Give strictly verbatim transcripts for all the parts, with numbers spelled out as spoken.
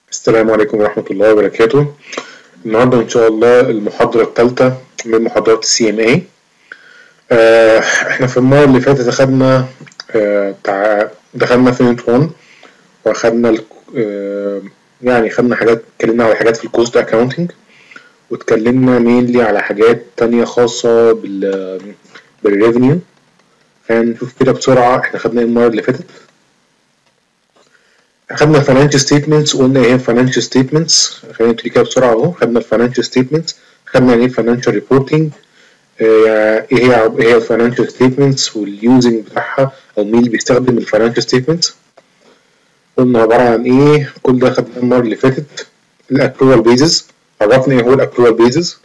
السلام عليكم ورحمة الله وبركاته. النهاردة إن شاء الله المحاضرة الثالثة من محاضرات السي ام اي. احنا في المرة اللي فاتت أخدنا آه تع... دخلنا في يونت واحد وأخدنا ال... آه يعني خدنا حاجات، اتكلمنا على حاجات في الكوست اكاونتنج، واتكلمنا مينلي على حاجات تانية خاصة بال بالريفينيو. هنشوف كده بسرعة احنا خدنا ايه المرة اللي فاتت. خدنا financial statements وقلنا ايه financial statements. خلينا نبتدي كده بسرعة اهو. خدنا financial statements، خدنا ايه financial reporting، ايه هي ايه هي financial statements واليوزنج بتاعها او مين اللي بيستخدم financial statements. قلنا عبارة عن ايه، كل ده خدناه المرة اللي فاتت. الاكروال بيزز، عرفنا ايه هو الاكروال بيزز.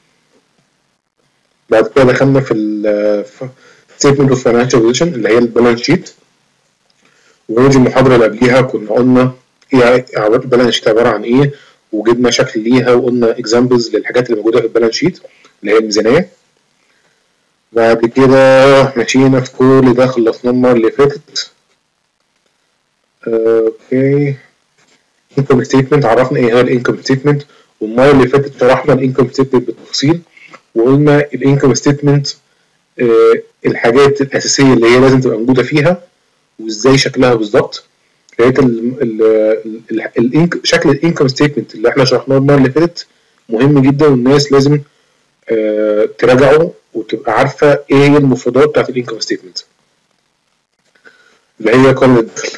بعد كده دخلنا في ال statement of financial position اللي هي البالانس شيت. ونيجي المحاضرة اللي قبليها كنا قلنا ايه البالانس شيت عبارة عن ايه، وجبنا شكل ليها وقلنا اكزامبلز للحاجات اللي موجودة في البالانس شيت اللي هي الميزانية. بعد كده مشينا في كل ده، خلصناه المرة اللي فاتت. اوكي، انكم ستيتمنت، عرفنا ايه هو الانكم ستيتمنت، والمرة اللي فاتت شرحنا الانكم ستيتمنت بالتفصيل، وقلنا الانكم ستيتمنت اه الحاجات الأساسية اللي هي لازم تبقى موجودة فيها وازاي شكلها بالظبط. لقيت شكل الانكم ستيتمنت اللي احنا شرحناه المره اللي فاتت مهم جدا، والناس لازم اه تراجعه وتبقى عارفه ايه هي المفردات بتاعت الانكم ستيتمنت اللي هي قائمه الدخل.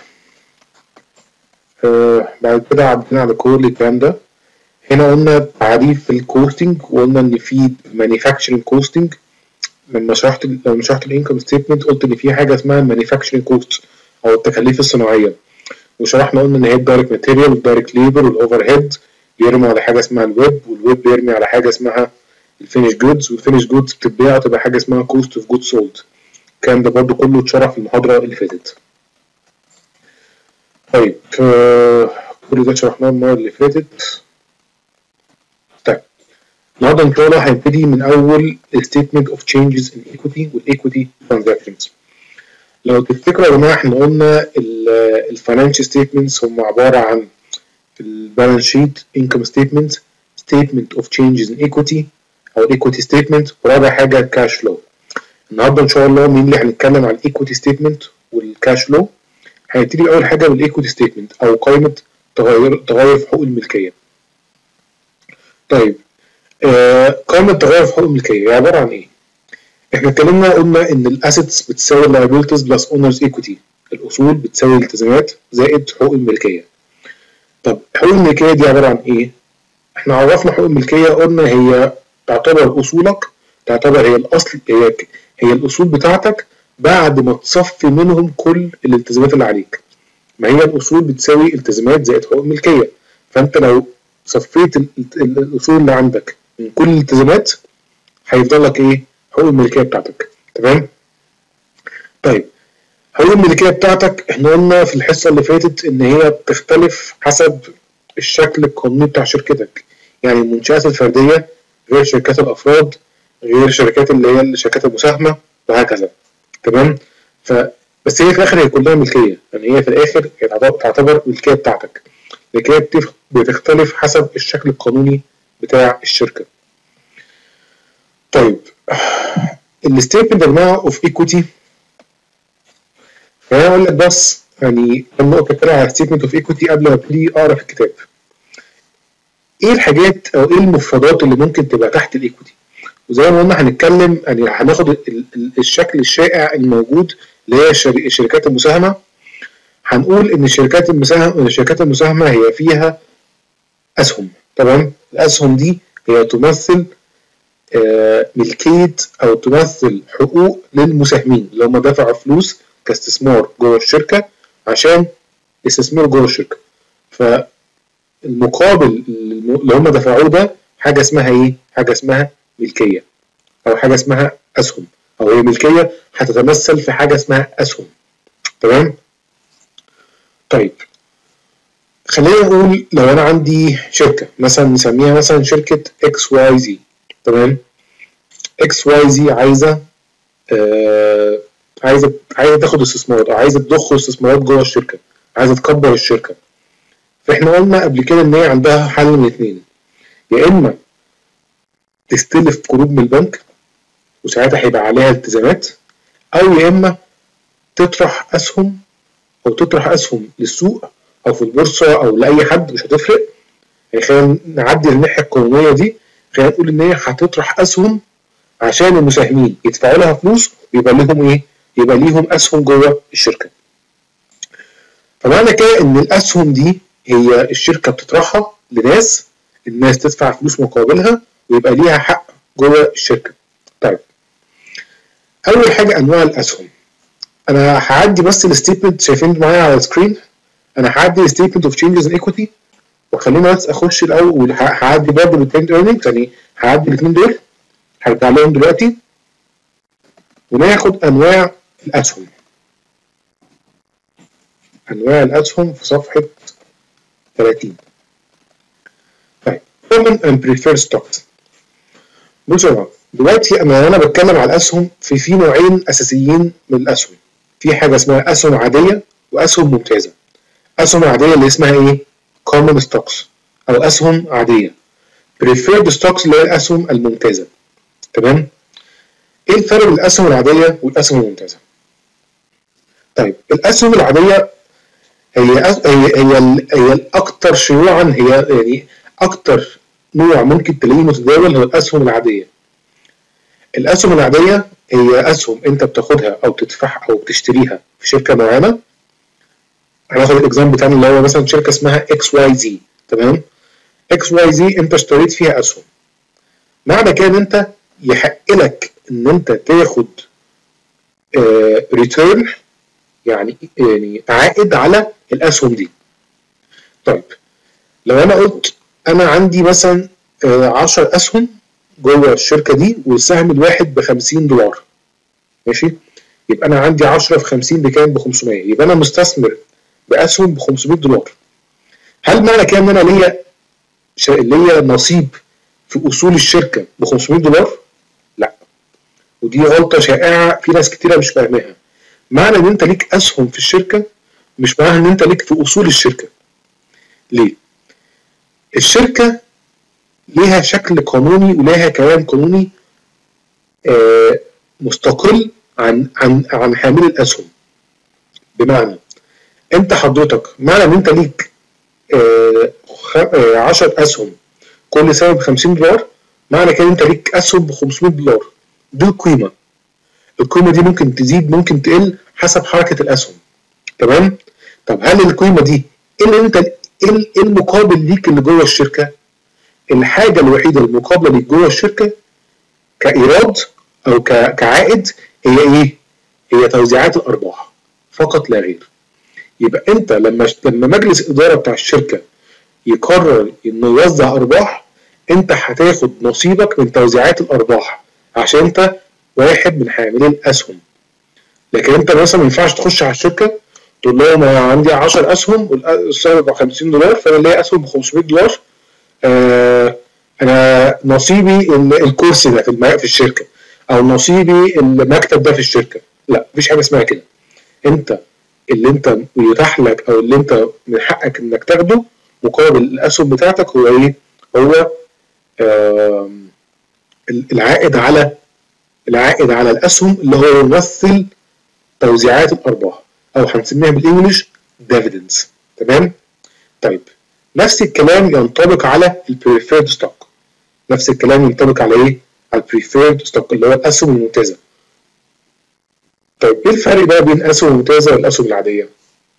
اه بعد كده عدينا على كل الكلام ده. هنا قلنا تعريف الكوستنج، وقلنا ان في مانيفاكتشرنج كوستنج. لما شرحت لما شرحت الانكم ستيتمنت قلت ان في حاجه اسمها مانيفاكتشرنج كوست او التكاليف الصناعيه، وشرحنا قلنا ان هي الدايركت ماتيريال والدايركت ليبر والاوفر هيد بيرموا على حاجه اسمها الويب، والويب بيرمي على حاجه اسمها الفينش جودز، والفينش جودز بتتباع تبقى حاجه اسمها كوست اوف جود سولد. الكلام ده برضو كله اتشرح في المحاضره اللي فاتت. طيب آه كل ده شرحناه المره اللي فاتت. طيب النهارده ان شاء الله هنبتدي من اول statement of changes in equity والايكويتي transactions. لو تفتكروا يا جماعه احنا قلنا الفاينانشال ستيتمنتس هم عباره عن البالانس شيت، انكم ستيتمنت، ستيتمنت اوف تشينجز ان ايكويتي او الايكويتي ستيتمنت، ورابع حاجه الكاش فلو. النهارده ان شاء الله مين اللي هنتكلم عن الايكويتي ستيتمنت والكاش فلو. هنبتدي اول حاجه بالايكويتي ستيتمنت او قائمه تغير تغير في حقوق الملكيه. طيب آه قائمه تغير في حقوق الملكيه هي عباره عن ايه؟ احنا اتكلمنا قلنا ان الاسيتس بتساوي اللايبيلتيز بلس اونرز ايكويتي، الاصول بتساوي الالتزامات زائد حقوق الملكيه. طب حقوق الملكيه دي عباره عن ايه؟ احنا عرفنا حقوق الملكيه، قلنا هي تعتبر اصولك، تعتبر هي الاصل، هي هي الاصول بتاعتك بعد ما تصفي منهم كل الالتزامات اللي عليك. ما هي الاصول بتساوي التزامات زائد حقوق الملكيه، فانت لو صفيت الاصول اللي عندك من كل الالتزامات هيفضل لك ايه؟ حقوق الملكيه بتاعتك. تمام؟ طيب حقوق الملكيه بتاعتك احنا قلنا في الحصه اللي فاتت ان هي بتختلف حسب الشكل القانوني بتاع شركتك. يعني المنشآت الفرديه غير شركات الافراد غير شركات اللي هي الشركات المساهمه وهكذا. تمام؟ ف بس هي في الاخر هي كلها ملكيه، يعني هي في الاخر تعتبر ملكيه بتاعتك، لكن هي بتختلف حسب الشكل القانوني بتاع الشركه. طيب الستيتمنت يا جماعه اوف ايكويتي، فانا اقول لك بس يعني كم نقطه كده على ستيتمنت اوف ايكويتي قبل ما ابتدي اقرا في الكتاب. ايه الحاجات او ايه المفردات اللي ممكن تبقى تحت الايكويتي؟ وزي ما قلنا هنتكلم يعني هناخد الشكل الشائع الموجود اللي هي الشركات المساهمه. هنقول ان الشركات المساهمه ان الشركات المساهمه هي فيها اسهم. تمام؟ الاسهم دي هي تمثل آه ملكيه او تمثل حقوق للمساهمين اللي هم دفعوا فلوس كاستثمار جوه الشركه عشان يستثمروا جوه الشركه. فالمقابل اللي هم دفعوه ده حاجه اسمها ايه؟ حاجه اسمها ملكيه او حاجه اسمها اسهم، او هي ملكيه هتتمثل في حاجه اسمها اسهم. تمام؟ طيب خلينا نقول لو انا عندي شركه مثلا نسميها مثلا شركه اكس واي زي. تمام؟ اكس واي زي عايزه آه عايزه عايزه تاخد استثمارات او عايزه تضخ استثمارات جوه الشركه، عايزه تكبر الشركه. فاحنا قلنا قبل كده ان هي عندها حل من اتنين، يا اما تستلف قروض من البنك وساعتها هيبقى عليها التزامات، او يا اما تطرح اسهم او تطرح اسهم للسوق او في البورصه او لاي حد، مش هتفرق. يعني خلينا نعدي الناحيه القانونيه دي، خلينا نقول ان هي هتطرح اسهم عشان المساهمين يدفعوا لها فلوس ويبقى لهم ايه؟ يبقى ليهم اسهم جوه الشركه. فمعنى كده ان الاسهم دي هي الشركه بتطرحها لناس، الناس تدفع فلوس مقابلها ويبقى ليها حق جوه الشركه. طيب اول حاجه انواع الاسهم، انا هعدي بس الستيتمنت شايفين معايا على السكرين، انا هعدي الستيتمنت اوف تشينجز ان ايكويتي، وخلينا بس اخش الاول هعدي برضه الريتيند ايرنينجز، يعني هعدي الاثنين دول هرجع لهم دلوقتي، وناخد انواع الاسهم. انواع الاسهم في صفحه ثلاثين. طيب common and preferred stocks. بصوا يا جماعه، دلوقتي انا انا بتكلم على الاسهم، في في نوعين اساسيين من الاسهم، في حاجه اسمها اسهم عاديه واسهم ممتازه. اسهم عاديه اللي اسمها ايه؟ common stocks او اسهم عاديه. preferred stocks اللي هي الاسهم الممتازه. تمام؟ ايه الفرق بين الاسهم العاديه والاسهم الممتازه؟ طيب الاسهم العاديه هي هي هي, هي الاكثر شيوعا، هي يعني اكثر نوع ممكن تلاقيه متداول هو الاسهم العاديه. الاسهم العاديه هي اسهم انت بتاخدها او تدفعها او بتشتريها في شركه معينه. هناخد الاكزامبل بتاعنا اللي هو مثلا شركه اسمها اكس واي زي. تمام؟ اكس واي زي انت اشتريت فيها اسهم، معنى كده ان انت يحق لك ان انت تاخد ريتيرن، يعني يعني عائد على الاسهم دي. طيب لو انا قلت انا عندي مثلا عشرة اسهم جوه الشركه دي والسهم الواحد ب خمسين دولار، ماشي؟ يبقى انا عندي عشرة في خمسين بكام؟ ب خمسمية، يبقى انا مستثمر باسهم ب خمسمية دولار. هل معنى كده ان انا ليا ليا نصيب في اصول الشركه ب خمسمية دولار؟ لا، ودي غلطه شائعه في ناس كتيره مش فاهماها. معنى ان انت ليك اسهم في الشركه مش معناها ان انت ليك في اصول الشركه. ليه؟ الشركه ليها شكل قانوني وليها كيان قانوني آه مستقل عن عن عن حامل الاسهم. بمعنى انت حضرتك معنى ان انت ليك آه آه عشرة اسهم كل سنه ب خمسين دولار، معنى كده انت ليك اسهم ب خمسمية دولار. دي القيمه. القيمه دي ممكن تزيد ممكن تقل حسب حركه الاسهم. تمام؟ طب هل القيمه دي ايه اللي انت ايه المقابل ليك اللي جوه الشركه؟ الحاجه الوحيده المقابله ليك جوه الشركه كايراد او كعائد هي ايه؟ هي توزيعات الارباح فقط لا غير. يبقى انت لما لما مجلس الاداره بتاع الشركه يقرر انه يوزع ارباح، انت هتاخد نصيبك من توزيعات الارباح عشان انت واحد من حاملين الاسهم. لكن انت مثلا ما ينفعش تخش على الشركه تقول لهم انا عندي عشرة اسهم والسهم ب خمسين دولار فانا ليا اسهم ب خمسمية دولار، آه انا نصيبي الكرسي ده في, في الشركه او نصيبي المكتب ده في الشركه. لا، مفيش حاجه اسمها كده. انت اللي انت يتاح لك او اللي انت من حقك انك تاخده مقابل الاسهم بتاعتك هو ايه؟ هو آه العائد على العائد على الاسهم اللي هو يمثل توزيعات الارباح او هنسميها بالانجلش ديفيدندز. تمام؟ طيب نفس الكلام ينطبق على البريفيرد ستوك. نفس الكلام ينطبق على ايه؟ على البريفيرد ستوك اللي هو الاسهم الممتازه. طيب ايه الفرق بقى بين الاسهم الممتازه والاسهم العاديه؟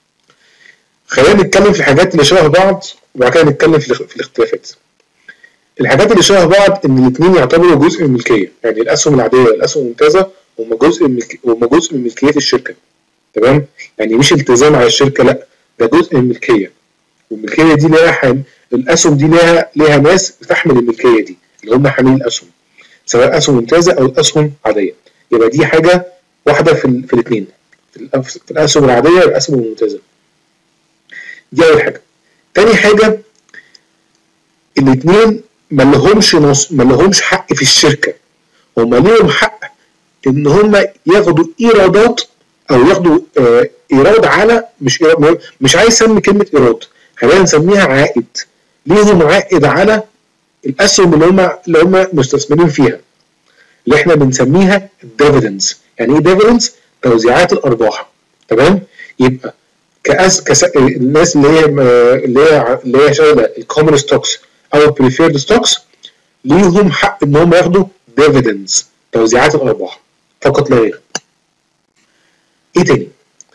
خلينا نتكلم في الحاجات اللي شبه بعض وبعد كده نتكلم في الاختلافات. الحاجات اللي شبه بعض ان الاثنين يعتبروا جزء من الملكيه، يعني الاسهم العاديه والاسهم الممتازه هم جزء من هم جزء من ملكيات الشركه. تمام؟ يعني مش التزام على الشركه، لا، ده جزء من الملكيه. والملكيه دي ليها حام... الاسهم دي ليها ليها ناس بتحمل الملكيه دي اللي هم حاملين الاسهم، سواء اسهم ممتازه او اسهم عاديه. يبقى دي حاجه واحده في, ال... في الاثنين، في, في الاسهم العاديه والاسهم الممتازه. دي اول حاجه. تاني حاجه، الاثنين ما لهمش نص... ما لهمش حق في الشركه، هم ليهم حق ان هم ياخدوا ايرادات او ياخدوا آه ايراد على مش إيراد، مش عايز اسمي كلمه ايراد، خلينا نسميها عائد، ليهم عائد على الاسهم اللي هم اللي هم مستثمرين فيها، اللي احنا بنسميها الديفيدنز. يعني ايه ديفيدنز؟ توزيعات الارباح. تمام؟ يبقى كأس كس... الناس اللي هي اللي هي اللي هي شايله الكومن ستوكس او البريفيرد ستوكس ليهم حق ان هم ياخدوا ديفيدنز، توزيعات الارباح فقط لا غير. ايه تاني؟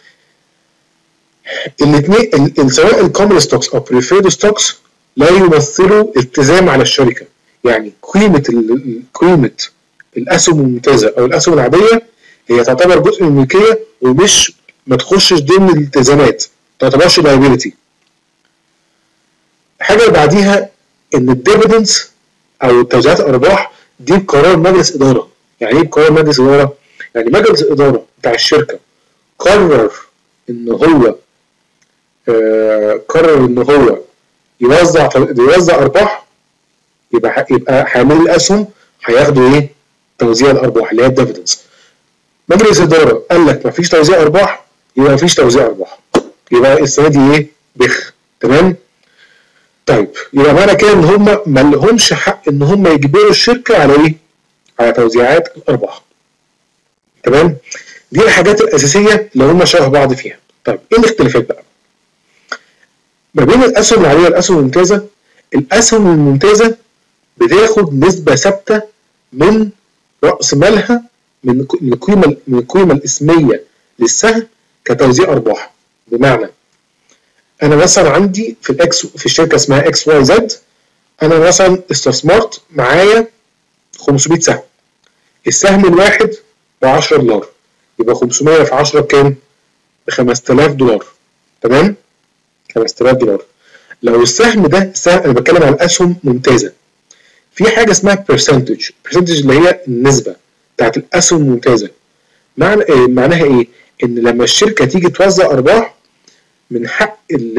الاثنين سواء الكومن ستوكس او بريفيرد ستوكس لا يمثلوا التزام على الشركه، يعني قيمه قيمه الاسهم الممتازه او الاسهم العاديه هي تعتبر جزء من الملكيه ومش ما تخشش ضمن الالتزامات، ما تعتبرش لايبيلتي. الحاجه اللي بعديها ان الديفيدنز او توزيعات الارباح دي بقرار مجلس اداره. يعني ايه بقرار مجلس اداره؟ يعني مجلس الاداره بتاع الشركه قرر ان هو آه قرر ان هو يوزع يوزع ارباح، يبقى يبقى حامل الاسهم هياخدوا ايه؟ توزيع الارباح اللي هي الديفيدنز. مجلس اداره قال لك مفيش توزيع ارباح، يبقى مفيش توزيع ارباح، يبقى السنه دي ايه؟ بخ. تمام؟ طيب يبقى معنى كده ان هم ما لهمش حق ان هم يجبروا الشركه على ايه؟ على توزيعات الارباح. تمام؟ دي الحاجات الاساسيه اللي هم شبه بعض فيها. طيب ايه الاختلافات بقى؟ ما بين الاسهم العاديه والاسهم الممتازه، الاسهم الممتازه بتاخد نسبه ثابته من راس مالها من القيمه من القيمه الاسميه للسهم كتوزيع ارباح. بمعنى انا مثلا عندي في الاكس في الشركه اسمها اكس واي زد، انا مثلا استثمرت معايا خمسمية سهم، السهم الواحد ب عشرة دولار، يبقى خمسمية في عشرة بكام؟ ب خمسة آلاف دولار. تمام؟ خمسة آلاف دولار. لو السهم ده السهم انا بتكلم عن اسهم ممتازه، في حاجه اسمها برسنتج، برسنتج اللي هي النسبه بتاعت الاسهم الممتازه. معنى إيه؟ معناها ايه؟ ان لما الشركه تيجي توزع ارباح من حق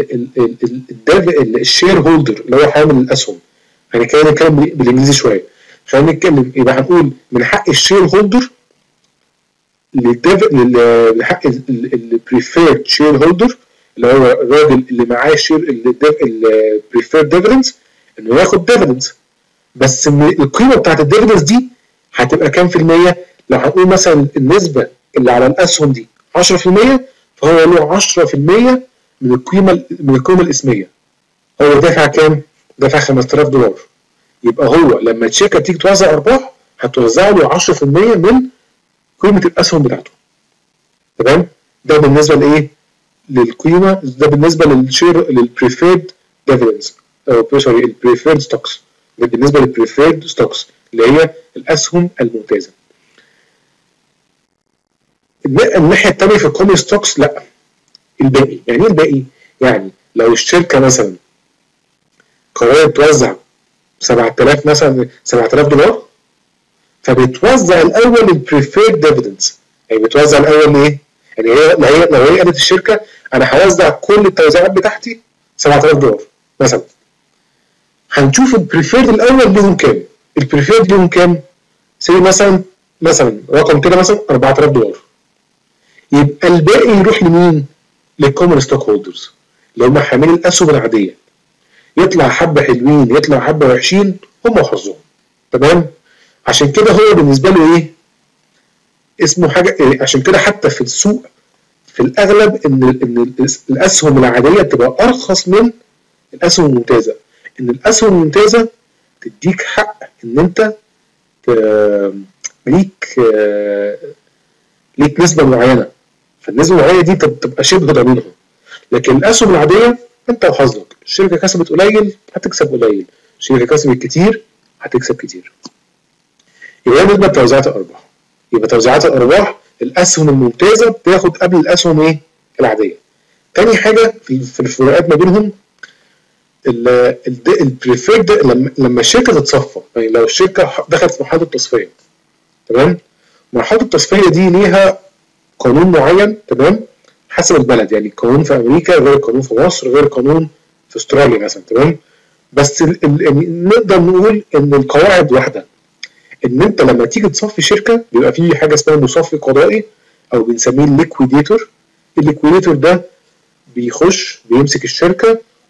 الشير هولدر اللي هو حامل الاسهم، يعني كده نتكلم بالانجليزي شويه، خلينا نتكلم يبقى هنقول من حق الشير هولدر لحق البريفيرد شير هولدر اللي هو الراجل اللي معاه الشير البريفيرد ديفيدنز انه ياخد ديفيدنز، بس القيمه بتاعت الديفيدنز دي هتبقى كام في الميه؟ لو هنقول مثلا النسبه اللي على الاسهم دي عشرة في المية، فهو له عشرة في المية من القيمه من القيمه الاسميه. هو دافع كام؟ دافع خمسة آلاف دولار. يبقى هو لما الشركه تيجي توزع ارباح هتوزع له عشرة في المية من قيمه الاسهم بتاعته. تمام؟ ده بالنسبه لايه؟ للقيمه، ده بالنسبه للشير للبريفيرد ديفيدنز او سوري البريفيرد ستوكس، ده بالنسبه للبريفيرد ستوكس اللي هي الاسهم الممتازه. الناحيه الثانيه في الكومن ستوكس لا، الباقي. يعني ايه الباقي؟ يعني لو الشركه مثلا قررت توزع سبعة آلاف مثلا سبعة آلاف دولار، فبتوزع الاول البريفيرد ديفيدنز، يعني بتوزع الاول ايه؟ يعني هي لو هي لو هي قالت الشركه انا هوزع كل التوزيعات بتاعتي سبعة آلاف دولار مثلا، هنشوف البريفيرد الاول ليهم كام؟ البريفيرد ليهم كام؟ سي مثلا مثلا رقم كده مثلا أربعة آلاف دولار. يبقى الباقي يروح لمين؟ للكومن ستوك هولدرز اللي هم حاملين الاسهم العاديه. يطلع حبه حلوين يطلع حبه وحشين هم وحظهم. تمام؟ عشان كده هو بالنسبه له ايه؟ اسمه حاجه إيه؟ عشان كده حتى في السوق في الاغلب ان ان الاسهم العاديه بتبقى ارخص من الاسهم الممتازه. ان الاسهم الممتازه تديك حق ان انت ليك ليك نسبه معينه، فالنسبه المعينه دي بتبقى شبه ضامنها. لكن الاسهم العاديه انت وحظك، الشركه كسبت قليل هتكسب قليل، الشركه كسبت كتير هتكسب كتير. يبقى بالنسبه لتوزيعات الارباح، يبقى توزيعات الارباح الاسهم الممتازه بتاخد قبل الاسهم ايه؟ العاديه. تاني حاجه في الفروقات ما بينهم البريفيرد لما لما الشركه تتصفى، يعني لو الشركه دخلت في مرحله التصفيه. تمام؟ مرحله التصفيه دي ليها قانون معين، تمام؟ حسب البلد، يعني القانون في امريكا غير القانون في مصر غير القانون في استراليا مثلا. تمام؟ بس ال ال نقدر نقول ان القواعد واحده، ان انت لما تيجي تصفي شركه بيبقى في حاجه اسمها مصفي قضائي او بنسميه الليكويديتور. الليكويديتور ده بيخش بيمسك الشركه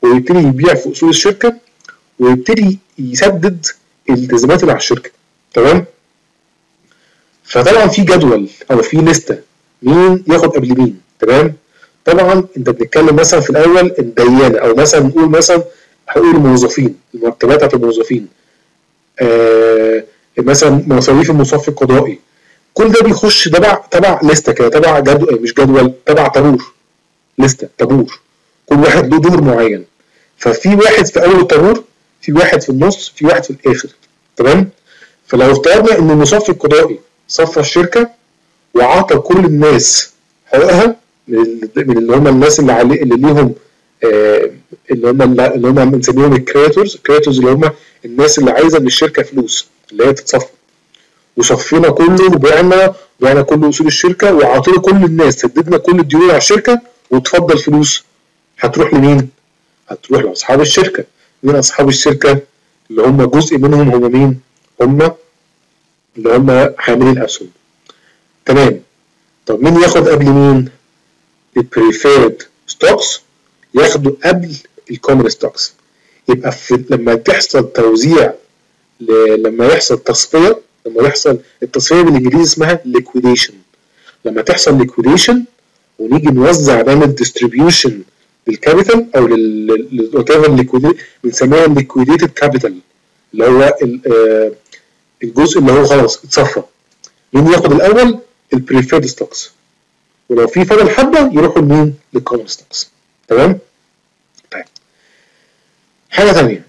ويبتدي يبيع في اصول الشركه ويبتدي يسدد الالتزامات اللي على الشركه. تمام؟ فطبعا في جدول او في لسته مين ياخد قبل مين. تمام؟ طبعا انت بنتكلم مثلا في الاول الديانه، او مثلا نقول مثلا حقوق الموظفين، المرتبات بتاعت الموظفين، آه مثلا مصاريف المصفي القضائي، كل ده بيخش تبع تبع لسته كده، تبع جدول، مش جدول، تبع طابور، لسته طابور، كل واحد له دور معين. ففي واحد في اول الطابور، في واحد في النص، في واحد في الاخر. تمام؟ فلو افترضنا ان المصفي القضائي صفى الشركه وعطى كل الناس حقوقها من اللي هم الناس اللي عليه اللي ليهم آه اللي هم اللي هم بنسميهم الكريتورز، الكريتورز اللي هم الناس اللي عايزه من الشركه فلوس اللي هي تتصفى، وصفينا كله وبعنا بعنا كل اصول الشركه وعطينا كل الناس، سددنا كل الديون على الشركه وتفضل فلوس، هتروح لمين؟ هتروح لاصحاب الشركه. مين اصحاب الشركه؟ اللي هم جزء منهم هم مين؟ هم اللي هم حاملين الاسهم. تمام؟ طب مين ياخد قبل مين؟ البريفيرد ستوكس ياخدوا قبل الكومن ستوكس. يبقى في لما تحصل توزيع، لما يحصل تصفيه، لما يحصل التصفيه بالانجليزي اسمها ليكويديشن. لما تحصل ليكويديشن ونيجي نوزع، نعمل ديستريبيوشن للكابيتال او لل بنسميها ليكويديتد كابيتال، اللي هو الجزء اللي هو خلاص اتصفى. مين ياخد الاول؟ البريفيرد ستوكس، ولو في فضل حبه يروحوا لمين؟ للكومن ستوكس. تمام؟ طيب حاجه ثانيه،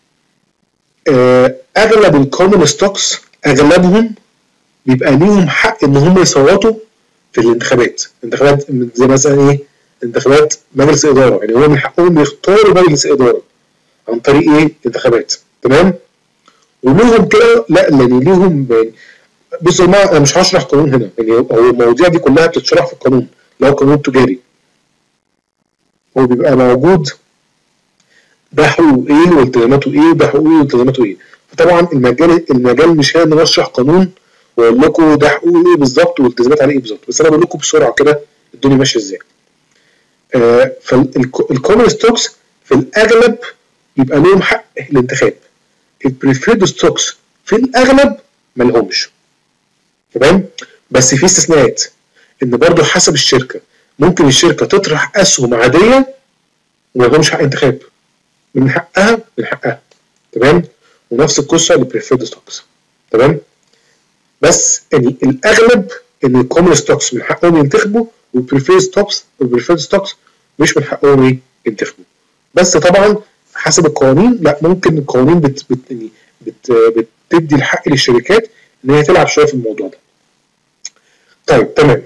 اغلب الكومن ستوكس اغلبهم بيبقى ليهم حق ان هم يصوتوا في الانتخابات، انتخابات زي مثلا ايه؟ انتخابات مجلس اداره، يعني هم من حقهم يختاروا مجلس اداره عن طريق ايه؟ انتخابات. تمام؟ ولهم كده لا يعني ليهم يعني، بصوا يا جماعه انا مش هشرح قانون هنا، يعني هو المواضيع دي كلها بتتشرح في القانون اللي هو القانون التجاري، هو بيبقى موجود ده حقوق ايه والتزاماته ايه، ده حقوق ايه والتزاماته ايه. فطبعا المجال المجال مش هنا ان انا اشرح قانون واقول لكم ده حقوق ايه بالظبط والالتزامات عليه ايه بالظبط، بس انا بقول لكم بسرعه كده الدنيا ماشيه ازاي. آه فالكومن ستوكس في الاغلب بيبقى لهم حق الانتخاب، البريفيرد ستوكس في الاغلب ما لهمش. تمام؟ بس في استثناءات، ان برضو حسب الشركه، ممكن الشركه تطرح اسهم عاديه وما لهمش حق انتخاب، من حقها من حقها. تمام؟ ونفس القصه للبريفيرد ستوكس. تمام؟ بس يعني الاغلب ان الكومن ستوكس من حقهم ينتخبوا، والبريفيرد ستوكس والبريفيرد ستوكس مش من حقهم ايه؟ ينتخبوا. بس طبعا حسب القوانين لا، ممكن القوانين بت بت يعني بت بتدي الحق للشركات ان هي تلعب شويه في الموضوع ده. طيب تمام.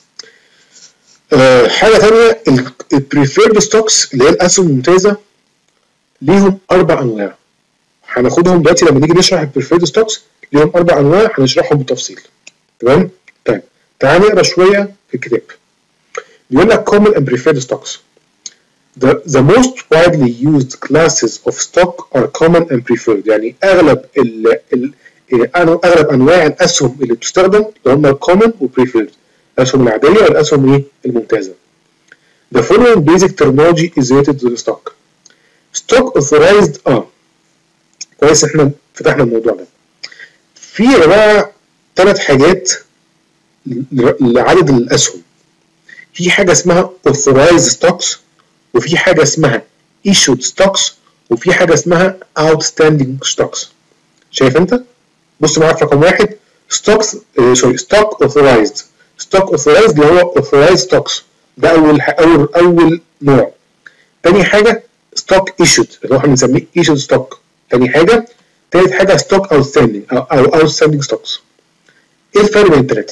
آه حاجه ثانيه، البريفيرد ستوكس اللي هي الاسهم الممتازه ليهم اربع انواع، هناخدهم دلوقتي لما نيجي نشرح البريفيرد ستوكس. ليهم اربع انواع هنشرحهم بالتفصيل. تمام؟ طيب تعال نقرا شويه في الكتاب. بيقول لك common and preferred stocks. The, the most widely used classes of stock are common and preferred. يعني اغلب ال ال اغلب انواع الاسهم اللي بتستخدم اللي هم common و preferred، الاسهم العاديه والاسهم ايه؟ الممتازه. The following basic terminology is related to the stock. Stock authorized اه كويس احنا فتحنا الموضوع ده. في يا جماعه ثلاث حاجات لعدد الاسهم. في حاجه اسمها authorized stocks، وفي حاجه اسمها issued stocks، وفي حاجه اسمها outstanding stocks. شايف انت؟ بص معايا في رقم واحد، stocks سوري stock authorized. stock authorized اللي هو authorized stocks، ده اول اول اول نوع. تاني حاجه stock issued اللي هو احنا بنسميه issued stock. تاني حاجه، تالت حاجه stock outstanding او, أو outstanding stocks. ايه الفرق بين الثلاثه؟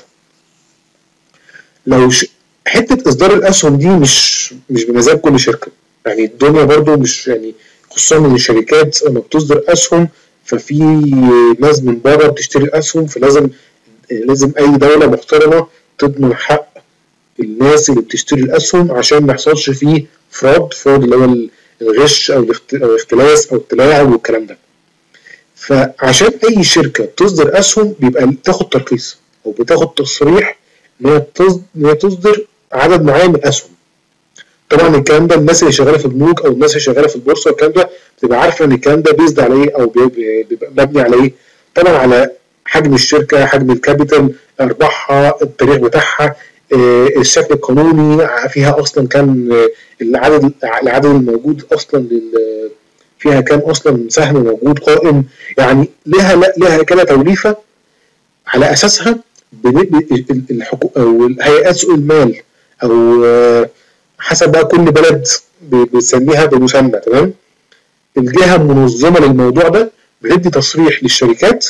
لو ش... حته اصدار الاسهم دي مش مش بمزاج كل شركه، يعني الدنيا برضو مش يعني، خصوصا ان الشركات لما بتصدر اسهم ففي ناس من بره بتشتري الاسهم، فلازم لازم اي دوله محترمه تضمن حق الناس اللي بتشتري الاسهم عشان ما يحصلش فيه فراد فراد اللي هو الغش او الاختلاس او التلاعب والكلام ده. فعشان اي شركه تصدر اسهم بيبقى بتاخد ترخيص او بتاخد تصريح ان هي تصدر عدد معين من الاسهم. طبعا الكلام ده الناس اللي شغاله في البنوك او الناس اللي شغاله في البورصه والكلام ده بتبقى عارفه ان الكلام ده بيزد على ايه او بيبقى مبني على ايه. طبعا على حجم الشركه، حجم الكابيتال، ارباحها، التاريخ بتاعها، الشكل القانوني فيها اصلا كان العدد العدد الموجود اصلا فيها كان اصلا سهم موجود قائم. يعني لها لها كده توليفه على اساسها الحقوق او هيئات سوق المال او حسب بقى كل بلد بتسميها بمسمى. تمام. الجهه المنظمه للموضوع ده بتدي تصريح للشركات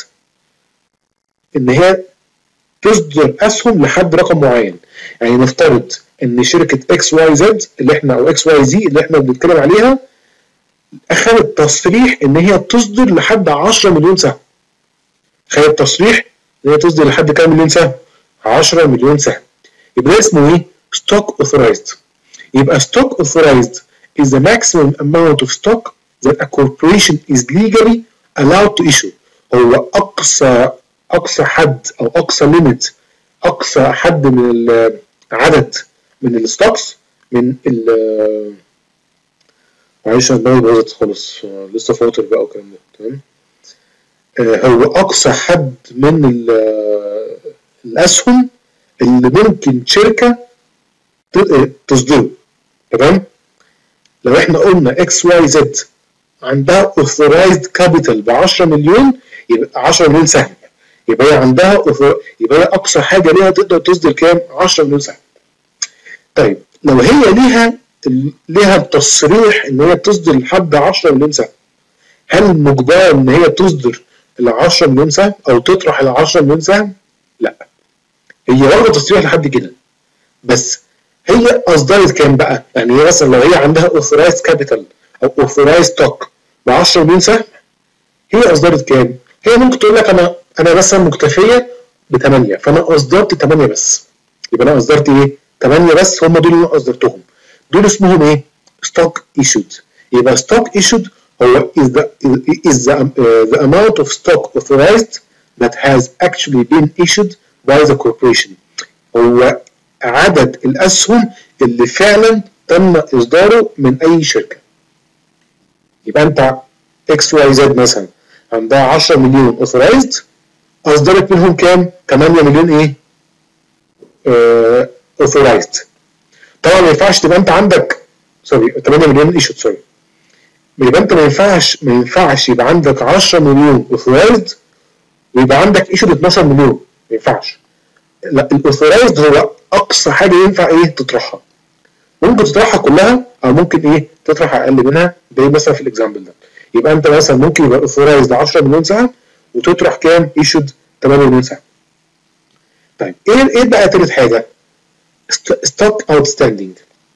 ان هي تصدر اسهم لحد رقم معين. يعني نفترض ان شركه اكس واي زد اللي احنا او اكس واي زي اللي احنا بنتكلم عليها اخذت تصريح ان هي تصدر لحد عشرة مليون سهم. خدت تصريح ان هي تصدر لحد كام مليون سهم؟ عشرة مليون سهم. يبقى ده اسمه ايه؟ ستوك اوثرايزد. يبقى ستوك اوثرايزد is the maximum amount of stock that a corporation is legally allowed to issue. هو اقصى اقصى حد او اقصى ليميت، اقصى حد من العدد من الستوكس من ال معلش انا دماغي باظت خالص لسه فاطر بقى والكلام ده. تمام. آه هو اقصى حد من الاسهم اللي ممكن شركه تصدره. تمام. لو احنا قلنا اكس واي زد عندها authorized capital ب عشرة مليون يبقى عشرة مليون سهم. يبقى هي عندها يبقى هي اقصى حاجه ليها تقدر تصدر كام؟ عشرة مليون سهم. طيب لو هي ليها ليها التصريح ان هي تصدر لحد عشرة مليون سهم، هل مجبره ان هي تصدر ال عشرة مليون سهم او تطرح ال عشرة مليون سهم؟ لا. هي واخده تصريح لحد كده بس هي اصدرت كام بقى؟ يعني هي مثلا لو هي عندها authorized capital او authorized stock ب عشرة مليون سهم، هي اصدرت كام؟ هي ممكن تقول لك انا انا مثلا مكتفيه ب ثمانية فانا اصدرت ثمانية بس. يبقى انا اصدرت ايه؟ ثمانية بس، هم دول اللي انا اصدرتهم. دول اسمهم ايه؟ stock issued. يبقى stock issued هو is the is the, uh, the amount of stock authorized that has actually been issued by the corporation. هو عدد الاسهم اللي فعلا تم اصداره من اي شركه. يبقى انت اكس واي زد مثلا عندها عشرة مليون authorized، اصدرت منهم كام؟ ثمانية مليون ايه؟ آه authorized. طبعا ما ينفعش تبقى انت عندك سوري ثمانية مليون ايشوت سوري يبقى انت ما ينفعش ما ينفعش يبقى عندك عشرة مليون authorized ويبقى عندك ايشوت اتناشر مليون. ما ينفعش. لا، الاوثورايزد هو اقصى حاجه ينفع ايه تطرحها. ممكن تطرحها كلها او ممكن ايه تطرح اقل منها زي مثلا في الاكزامبل ده. يبقى انت مثلا ممكن يبقى اوثورايزد عشرة مليون سهم وتطرح كام؟ ايشود ثمانية مليون سهم. طيب ايه ايه بقى تالت حاجه؟ stock outstanding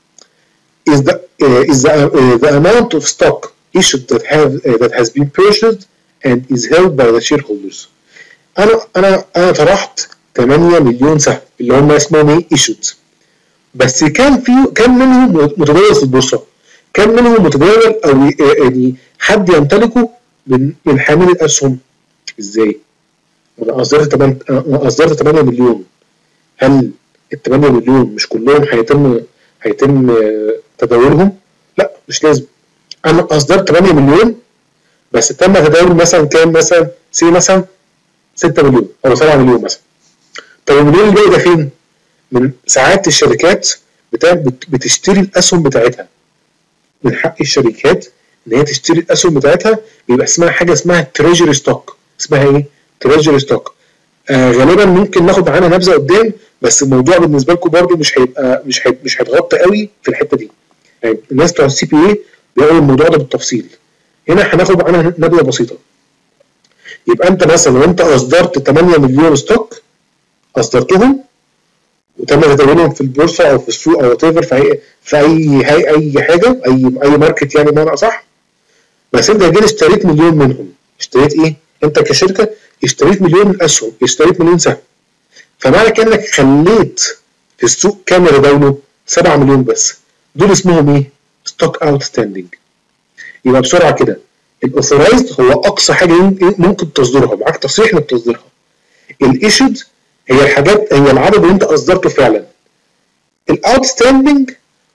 is the uh, is the, uh, the amount of stock issued that have uh, that has been purchased and is held by the shareholders. انا انا انا طرحت ثمانية مليون سهم اللي هم اسمهم ايه؟ ايشود. بس كان في كان منهم متداول في البورصه، كان منهم متداول او يعني حد يمتلكه من من حامل الاسهم. ازاي؟ انا اصدرت انا اصدرت ثمانية مليون، هل ال ثمانية مليون مش كلهم هيتم هيتم تداولهم؟ لا مش لازم. انا اصدرت ثمانية مليون بس تم تداول مثلا كام؟ مثلا سي مثلا ستة مليون او سبعة مليون مثلا. طب المليون الباقي ده فين؟ من ساعات الشركات بتشتري الاسهم بتاعتها. من حق الشركات ان هي تشتري الاسهم بتاعتها، بيبقى اسمها حاجه اسمها تريجري ستوك. اسمها ايه؟ تريجري ستوك. آه غالبا ممكن ناخد عنها نبذه قدام، بس الموضوع بالنسبه لكم برده مش هيبقى مش هيبقى مش هيتغطى قوي في الحته دي. يعني الناس بتوع السي بي اي بيقولوا الموضوع ده بالتفصيل. هنا هناخد عنها نبذه بسيطه. يبقى انت مثلا لو انت اصدرت ثمانية مليون ستوك، اصدرتهم وتم تداولهم في البورصه او في السوق او وات ايفر في اي في اي هاي اي حاجه اي اي ماركت يعني بمعنى اصح. بس انت جيت اشتريت مليون منهم. اشتريت ايه؟ انت كشركه اشتريت مليون من الاسهم، اشتريت مليون سهم. فمعنى كانك خليت في السوق كام يتداولوا؟ سبعة مليون بس. دول اسمهم ايه؟ ستوك اوت ستاندنج. يبقى بسرعه كده الاوثورايزد هو اقصى حاجه ممكن تصدرها، معاك تصريح انك تصدرها. الايشود هي الحاجات هي العدد اللي انت اصدرته فعلا. الاوتستاندنج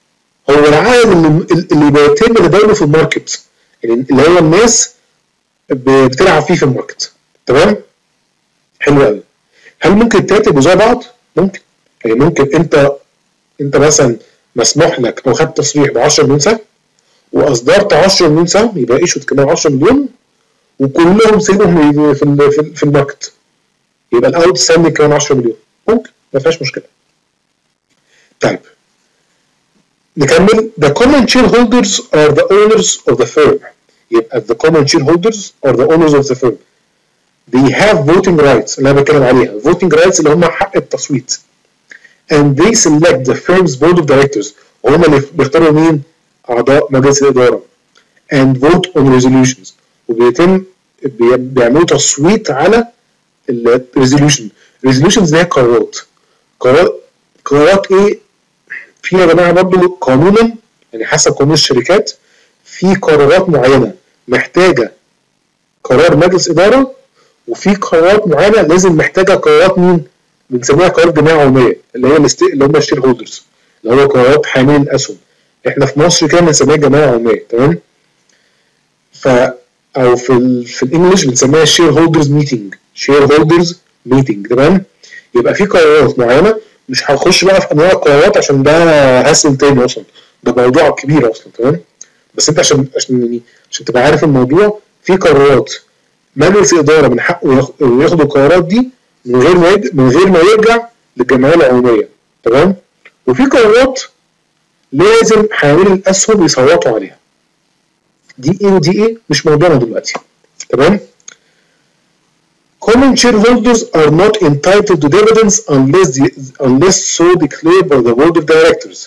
هو العائد اللي, اللي بيتم تداوله في الماركت، يعني اللي هو الناس بتلعب فيه في الماركت. تمام؟ حلو قوي. هل ممكن التلاته يبقوا زي بعض؟ ممكن. يعني ممكن انت انت مثلا مسموح لك او خدت تصريح ب عشرة مليون سهم واصدرت عشرة مليون سهم، يبقى ايشوت كمان عشرة مليون وكلهم سيبهم في في الماركت، يبقى الاوت ستاندنج كمان عشرة مليون. ممكن، ما فيهاش مشكله. طيب نكمل. The common shareholders are the owners of the firm. يبقى the common shareholders are the owners of the firm. They have voting rights اللي انا بتكلم عليها. voting rights اللي هم حق التصويت. And they select the firm's board of directors. وهم اللي بيختاروا مين؟ أعضاء مجلس الإدارة. And vote on resolutions. وبيتم بيعملوا تصويت على ال resolution. resolutions دي هي قرارات. قرارات قرارات إيه؟ في يا جماعة برضه قانونا، يعني حسب قانون الشركات في قرارات معينة محتاجة قرار مجلس إدارة، وفي قرارات معينة لازم محتاجة قرارات مين؟ بنسميها قرارات جمعية عمومية اللي هي اللي هم الشير هولدرز، اللي هو قرارات حاملين الأسهم. إحنا في مصر كده بنسميها جمعية عمومية. تمام؟ ف أو في ال في الإنجليش بنسميها شير هولدرز ميتنج. شير هولدرز ميتنج. تمام؟ يبقى في قرارات معينة، مش هنخش بقى في انواع القرارات عشان ده هاسل تاني اصلا، ده موضوع كبير اصلا. تمام؟ بس انت عشان عشان عشان تبقى عارف الموضوع، في قرارات مجلس الاداره من حقه ياخد القرارات دي من غير ما من غير ما يرجع للجمعيه العموميه. تمام؟ وفي قرارات لازم حاملين الاسهم يصوتوا عليها. دي ايه ودي ايه مش موضوعنا دلوقتي. تمام؟ Common shareholders are not entitled to dividends unless the, unless so declared by the board of directors.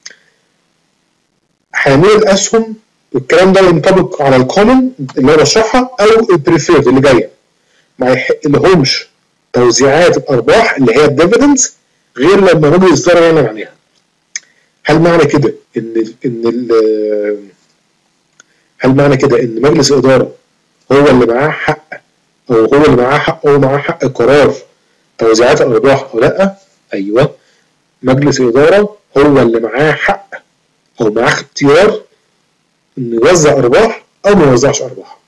حاملي الأسهم والكلام ده ينطبق على الكومن اللي أنا بشرحها أو البريفيرد اللي جاية. ما يحق لهمش توزيعات الأرباح اللي هي الديفيدندز غير لما مجلس الإدارة يعلن عليها. هل معنى كده إن إن ال هل معنى كده إن مجلس الإدارة هو اللي معاه حق أو هو اللي معاه حق هو معاه حق قرار توزيعات الأرباح أو لأ؟ أيوه، مجلس الإدارة هو اللي معاه حق أو معاه اختيار إنه يوزع أرباح أو ما يوزعش أرباح.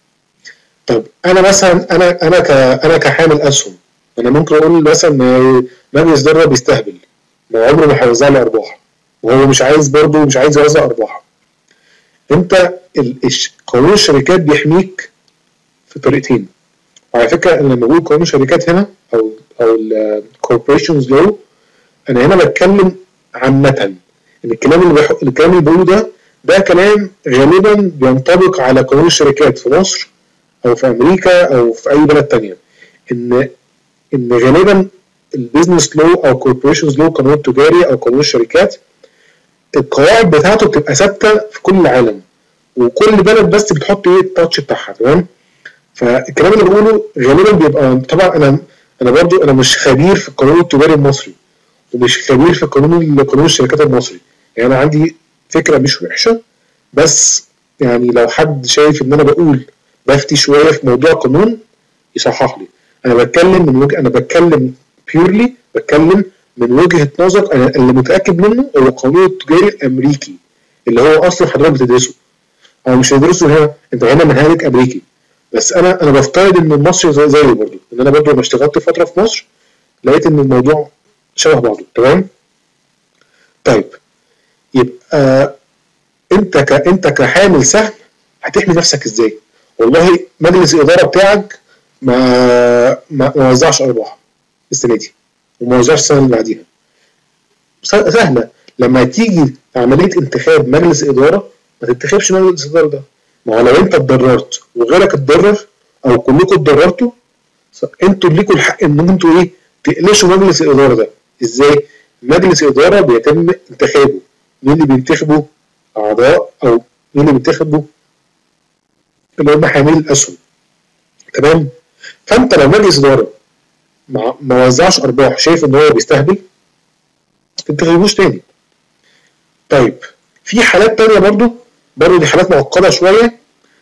طب أنا مثلا أنا أنا ك أنا كحامل أسهم، أنا ممكن أقول مثلا إن مجلس الإدارة بيستهبل، ما عمره ما هيوزع لي أرباح، وهو مش عايز برضه مش عايز يوزع أرباح. أنت قانون الشركات بيحميك في طريقتين. وعلى فكرة أنا لما بقول قانون شركات هنا أو أو الكوربوريشنز لو، أنا هنا بتكلم عامة. إن الكلام اللي بحق الكلام اللي بقوله ده ده كلام غالبا بينطبق على قانون الشركات في مصر أو في أمريكا أو في أي بلد تانية. إن إن غالبا البيزنس لو أو كوربوريشنز لو، قانون التجاري أو قانون الشركات، القواعد بتاعته بتبقى ثابتة في كل العالم، وكل بلد بس بتحط إيه التاتش بتاعها. تمام؟ فالكلام اللي بقوله غالبا بيبقى، طبعا انا انا برضو انا مش خبير في القانون التجاري المصري ومش خبير في قانون قانون الشركات المصري، يعني انا عندي فكره مش وحشه، بس يعني لو حد شايف ان انا بقول بفتي شويه في موضوع قانون يصحح لي. انا بتكلم من وجه انا بتكلم بيورلي بتكلم من وجهه نظر انا اللي متاكد منه هو القانون التجاري الامريكي اللي هو اصلا حضرتك بتدرسه او مش هتدرسه هنا، انت هنا منهجك امريكي. بس انا انا بفترض ان المصري زي زي برضه، ان انا برضه لما اشتغلت فتره في مصر لقيت ان الموضوع شبه بعضه. تمام؟ طيب يبقى انت ك انت كحامل سهم هتحمي نفسك ازاي؟ والله مجلس الاداره بتاعك ما ما, ما وزعش ارباح السنه دي وما وزعش السنه اللي بعديها. سهله، لما تيجي عمليه انتخاب مجلس اداره ما تنتخبش مجلس الاداره ده. ما هو لو انت اتضررت وغيرك اتضرر او كلكم اتضررتوا، انتوا ليكوا الحق ان انتوا ايه تقلشوا مجلس الاداره ده. ازاي؟ مجلس الاداره بيتم انتخابه. مين اللي بينتخبوا؟ اعضاء او مين اللي بينتخبوا؟ اللي هم حاملين الاسهم. تمام؟ فانت لو مجلس اداره ما وزعش ارباح شايف ان هو بيستهبل، ما تنتخبوش تاني. طيب في حالات تانيه برضو برضو دي حالات معقده شويه.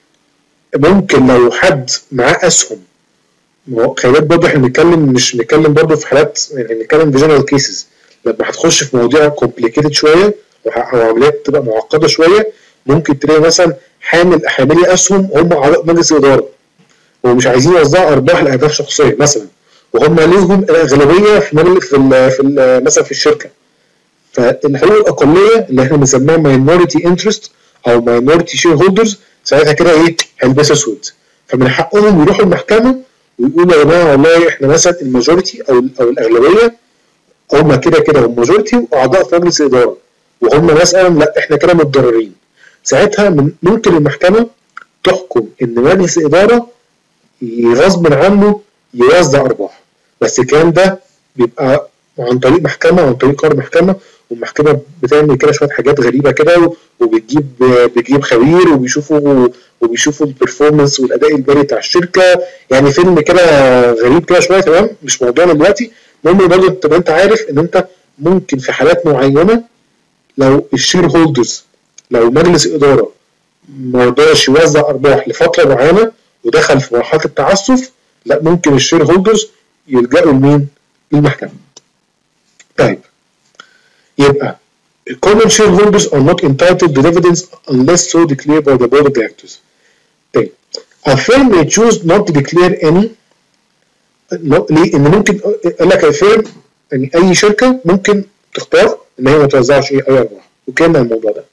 ممكن لو حد معاه اسهم، خلي بالك برضه احنا بنتكلم مش بنتكلم برضه في حالات، يعني بنتكلم في جنرال كيسز. لما هتخش في مواضيع كومبليكيتد شويه او عمليات تبقى معقده شويه، ممكن تلاقي مثلا حامل حاملي اسهم هم اعضاء مجلس الاداره ومش عايزين يوزعوا ارباح لاهداف شخصيه مثلا، وهم ليهم الاغلبيه في مجلس في ال في ال مثلا في الشركه. فالحقوق الاقليه اللي احنا بنسميها ماينورتي انترست او ماينورتي شير هولدرز ساعتها كده ايه هيلبسوا اسود، فمن حقهم يروحوا المحكمه ويقولوا يا جماعه والله احنا مثلا الماجورتي او او الاغلبيه هم كده كده هم ماجورتي واعضاء في مجلس الاداره، وهم مثلا لا احنا كده متضررين. ساعتها من ممكن المحكمه تحكم ان مجلس الاداره غصب عنه يوزع ارباح، بس الكلام ده بيبقى عن طريق محكمه عن طريق قرار محكمه، والمحكمه بتعمل كده شويه حاجات غريبه كده وبتجيب بتجيب خبير وبيشوفوا وبيشوفوا البرفورمانس والاداء المالي بتاع الشركه، يعني فيلم كده غريب كده شويه. تمام مش موضوعنا دلوقتي. المهم برضه تبقى انت عارف ان انت ممكن في حالات معينه لو الشير هولدرز لو مجلس اداره ما رضاش يوزع ارباح لفتره معينه ودخل في مرحله التعسف، لا ممكن الشير هولدرز يلجأوا لمين؟ للمحكمه. طيب يبقى common shareholders are not entitled to dividends unless so declared by the board of directors. طيب a firm may choose not to declare any. ليه؟ ان ممكن قال لك الفيرم يعني اي شركه ممكن تختار ان هي ما توزعش ايه اي ارباح، وكان الموضوع ده.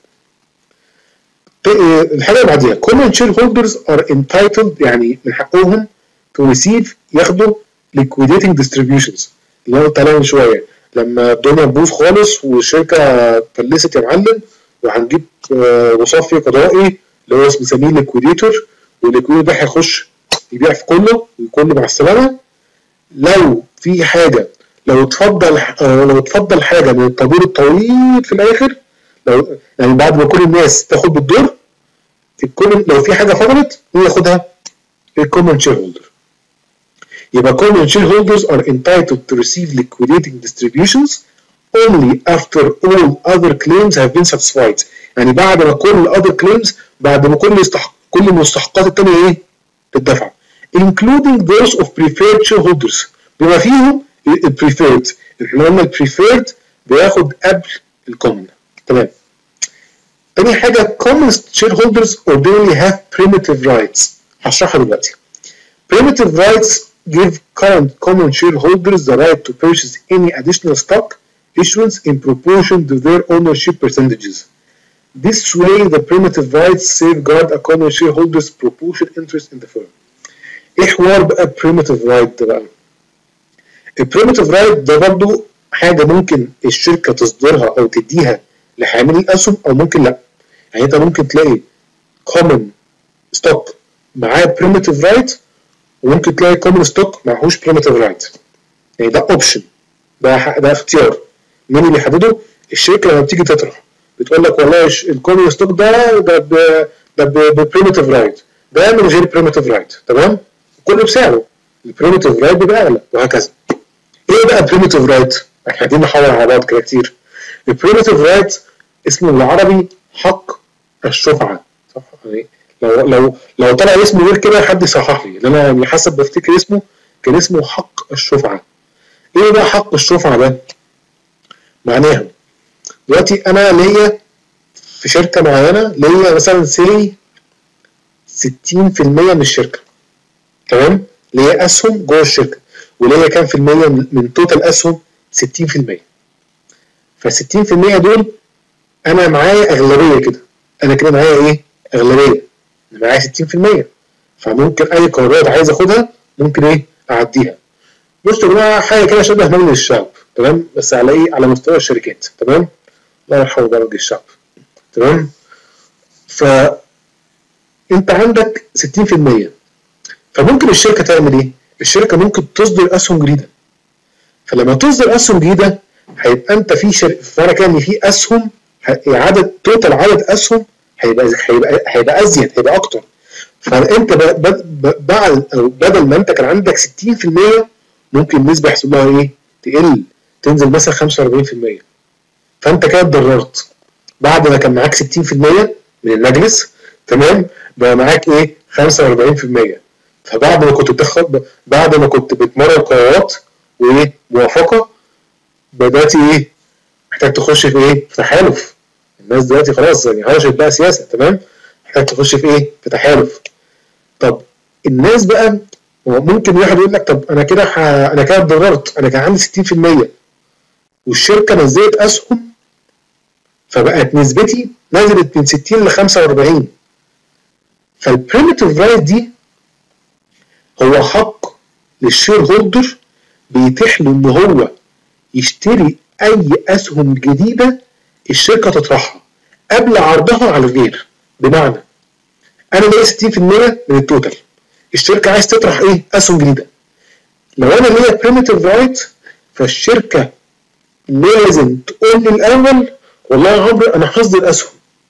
الحاجه اللي بعديها common shareholders are entitled يعني من حقهم to receive ياخدوا liquidating distributions اللي انا قلت عليها من شويه، لما الدنيا تبوظ خالص والشركه فلست يا معلم وهنجيب مصفي قضائي اللي هو بنسميه ليكويديتور، والليكويديتور ده هيخش يبيع في كله ويكون مع السلامه. لو في حاجه لو اتفضل لو اتفضل حاجه من الطابور الطويل في الاخر، لو يعني بعد ما كل الناس تاخد بالدور الكل لو في حاجه فضلت هو ياخدها الكومن شير هولدر. يبقى common shareholders are entitled to receive liquidating distributions only after all other claims have been satisfied. يعني بعد ما كل other claims بعد ما كل يستحق كل المستحقات التانية ايه تدفع including those of preferred shareholders بما فيهم ال preferred. احنا قلنا ال preferred بياخد قبل الكومن. تمام. تاني حاجة common shareholders ordinarily have primitive rights. هشرحها دلوقتي. Primitive rights give current common shareholders the right to purchase any additional stock issuance in proportion to their ownership percentages. This way, the primitive rights safeguard a common shareholder's proportionate interest in the firm. إيه حوار بقى primitive right ده بقى؟ ال primitive right ده برضه حاجة ممكن الشركة تصدرها أو تديها لحاملي الأسهم أو ممكن لأ. يعني أنت ممكن تلاقي common stock معاه primitive right وممكن تلاقي كومن ستوك معهوش بريمتيف رايت. يعني ده اوبشن، ده ده اختيار. مين اللي بيحدده؟ الشركه لما بتيجي تطرح بتقول لك والله الكومن ستوك ده ده ده ببريمتيف رايت، ده من غير بريمتيف رايت. تمام؟ كله بسعره. البريمتيف رايت بيبقى اغلى وهكذا. ايه بقى بريمتيف رايت؟ احنا قاعدين نحاور على بعض كده كتير. البريمتيف رايت اسمه بالعربي حق الشفعه. صح؟ يعني لو لو لو طلع اسمه غير كده حد يصحح لي، لان انا حسب بفتكر اسمه كان اسمه حق الشفعه. ايه بقى حق الشفعه ده؟ معناها دلوقتي انا ليا في شركه معينه ليا مثلا سي ستين في المية من الشركه. تمام؟ ليا اسهم جوه الشركه وليا كام في المية من توتال اسهم؟ ستين في المية. فال ستين في المية دول انا معايا اغلبيه كده، انا كده معايا ايه؟ اغلبيه. معايا ستين في المية، فممكن اي قرارات عايز اخدها ممكن ايه اعديها. بصوا يا جماعه حاجه كده شبه مجلس الشعب. تمام؟ بس على ايه؟ على مستوى الشركات. تمام؟ الله يرحمه بقى مجلس الشعب. تمام؟ ف انت عندك ستين في المية، فممكن الشركه تعمل ايه؟ الشركه ممكن تصدر اسهم جديده. فلما تصدر اسهم جديده هيبقى انت في شركه فانا كان في اسهم عدد توتال عدد اسهم هيبقى هيبقى هيبقى ازيد، هيبقى اكتر. فانت بعد او بدل ما انت كان عندك ستين في المية ممكن النسبه يحصل لها ايه؟ تقل، تنزل مثلا خمسة وأربعين في المية. فانت كده اتضررت. بعد ما كان معاك ستين في المية من المجلس، تمام؟ بقى معاك ايه؟ خمسة وأربعين في المية. فبعد ما كنت بتاخد بعد ما كنت بتمرر قرارات وايه؟ موافقه، بدات ايه؟ محتاج تخش في ايه؟ في تحالف. الناس دلوقتي خلاص يعني هرشت بقى سياسه، تمام، محتاج تخش في ايه؟ في تحالف. طب الناس بقى ممكن واحد يقول لك طب انا كده ح... انا كده اتضررت، انا كان عندي ستين في المية والشركه نزلت اسهم فبقت نسبتي نزلت من ستين ل خمسة وأربعين. فالبريمتيف رايت دي هو حق للشير هولدر بيتيح له ان هو يشتري اي اسهم جديده الشركه تطرحها قبل عرضها على الغير. بمعنى انا ليا ستين في المية من التوتال، الشركه عايز تطرح ايه؟ اسهم جديده. لو انا ليا بريمتيف رايت فالشركه لازم تقول لي الاول والله يا عمرو انا هصدر اسهم،